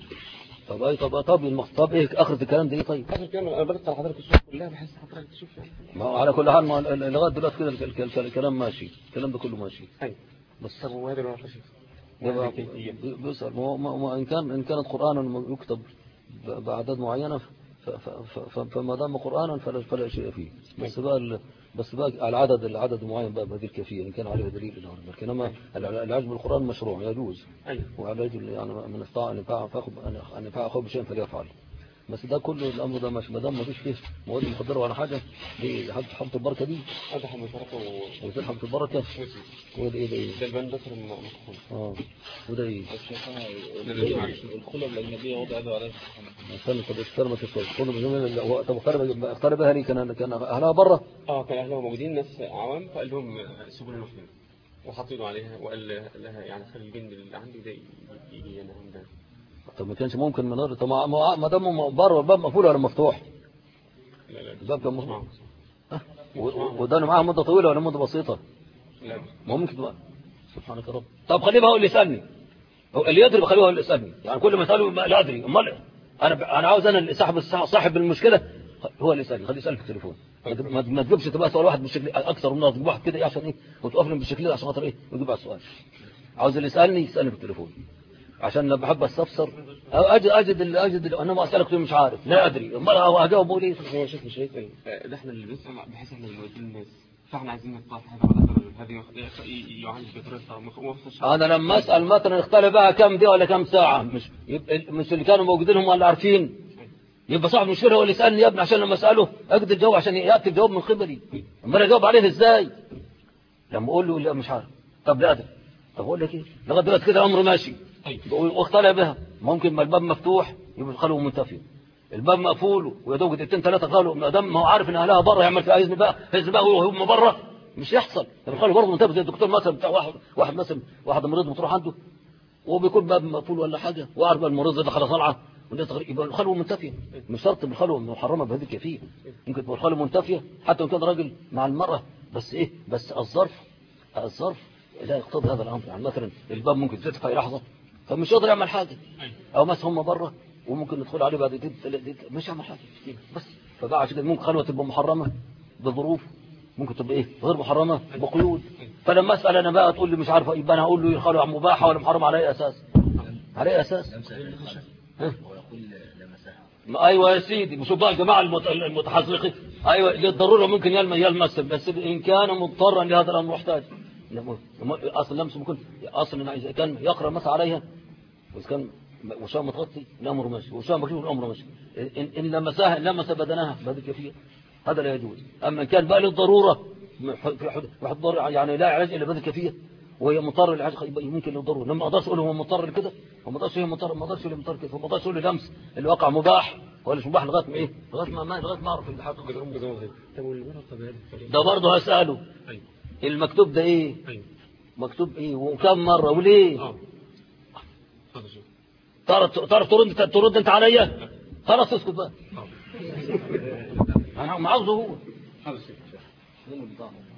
طب ايه اخر الكلام ده ايه طيب؟ اخر الكلام انا بدخل على حضرتك الصوره كلها بحس حضرتك تشوف يعني. ما على كل حال لغايه دلوقتي كده الكلام ماشي. الكلام ده كله ماشي. ايوه بس طب وهذا الورقه بيسأل ما إن كانت قرآنا يكتب بأعداد معينة فما دام قرآنا فلا شيء فيه. بس بقى العدد معين بقى بهذه الكيفية إن كان عليه دليل. لكن أما العلاج بالقرآن مشروع يجوز. وعلاج يعني من استطاع أن ينفع أخوه بشيء فليفعل. بس ده كله الأمر ده مش ما دام ما فيش فيه مواد مخدرة ولا حاجة. دي حبة البركة دي. هذا حبة البركة حبة البركة. وده إيه ده البان بكر المخفون. وده إيه؟ الخلب الأجنبية وضع هذا عليه. استنى طب اختار تسوي. طب اختار بها لي كان أهلها برا. كان أهلها موجودين ناس عوام فقال لهم سيبوا لنا فين. وحطينوا عليها وقال لها يعني خلي الجن اللي عندي ده يجي أنا عندنا. طب ما كانش ممكن من غير. طب ما دام بره الباب مقفول ولا مفتوح؟ لا الباب كان مفتوح. وده معاه مدة طويلة ولا مدة بسيطة؟ لا ممكن بقى. سبحانك يا رب. طب خليه بقى هو اللي يسألني. هو اللي يدري بخليه هو اللي يسألني. يعني كل ما يسأله لا أدري. امال أنا عاوز أنا اللي صاحب المشكلة هو اللي يسألني. خليه يسألك في التليفون. ما تجيبش تبقى سؤال واحد بالشكل أكثر من تجيب واحد كده إيه عشان إيه وتقف لهم بالشكل ده عشان خاطر إيه ويجيب على السؤال. عاوز اللي يسألني في التليفون. عشان لما بحب استفسر اجد انا ما اسالك مش عارف لا ادري امال اجاوب اقول ايه. هو شوف مش هيك ده احنا اللي بنسال بحيث احنا اللي بنودي الناس فاحنا عايزين نطلع هذا هذه يعالج بطريقه انا لما اسال مثلا اختار بقى كم دي ولا كم ساعه مش اللي كانوا موجودين هم اللي عارفين. يبقى صاحب المشكله هو اللي يسالني يا ابني عشان لما اساله اجد الجواب عشان ياتي الجواب من قبلي. امال اجاوب عليه ازاي؟ لما اقول له لا مش عارف. طب لا ادري. طب اقول لك ايه؟ لغايه دلوقتي كده امره ماشي. واقتنع بها. ممكن ما الباب مفتوح يبقى الخلوه منتفيه. الباب مقفول ويا دوب دقيقتين ثلاثه خلوه ما دام ما هو عارف ان اهلها بره يعمل فيها اذن بقى وهم بره مش يحصل. الخلوه برضه منتفيه زي الدكتور مثلا بتاع واحد مثلا واحد مريض بتروح عنده وبيكون باب مقفول ولا حاجه وعارف بقى المريض ده خلاص طالعه يبقى الخلوه منتفيه. مش شرط الخلوه محرمه بهذه الكيفيه. ممكن تبقى الخلوه منتفيه حتى لو كان راجل مع المراه بس ايه بس الظرف لا يقتضي هذا الامر. يعني مثلا الباب ممكن تفتح في لحظه فمش قادر يعمل حاجه او مثلا هم بره وممكن ندخل عليه بعد دقيقتين مش هيعمل حاجه بس. فبقى عشان كده ممكن خلوه تبقى محرمه بظروف ممكن تبقى ايه غير محرمه بقيود. فلما اسال انا بقى تقول لي مش عارفه يبقى انا اقول له الخلوه مباحه ولا محرمه على اي اساس؟ على اي اساس؟ ايوه يا سيدي مش بقى الجماعه المتحذقين ايوه للضروره ممكن يلمس بس ان كان مضطرا لهذا الامر محتاج. اصل لمس ممكن اصلا اذا كان يقرا مثلا عليها واذا كان وشام متغطي الامر ماشي وشام مكشوف الامر ماشي. ان لمس بدنها بهذه الكيفيه هذا لا يجوز. اما ان كان بقى للضروره يعني لا علاج الا بهذه الكيفيه وهي مضطر للعلاج ممكن للضروره. لما اقدرش اقول هو مضطر لكده وما اقدرش هي مضطر ما اقدرش مضطر كده وما اقدرش اقول لمس اللي وقع مباح ولا مش مباح لغايه ما ايه لغايه ما اعرف الحقيقه. طب والمرأة طبيعية ده برضه هساله المكتوب ده ايه مكتوب ايه وكم مره وليه؟ تعرف ترد انت عليا خلاص اسكت بقى. انا عاوزه هو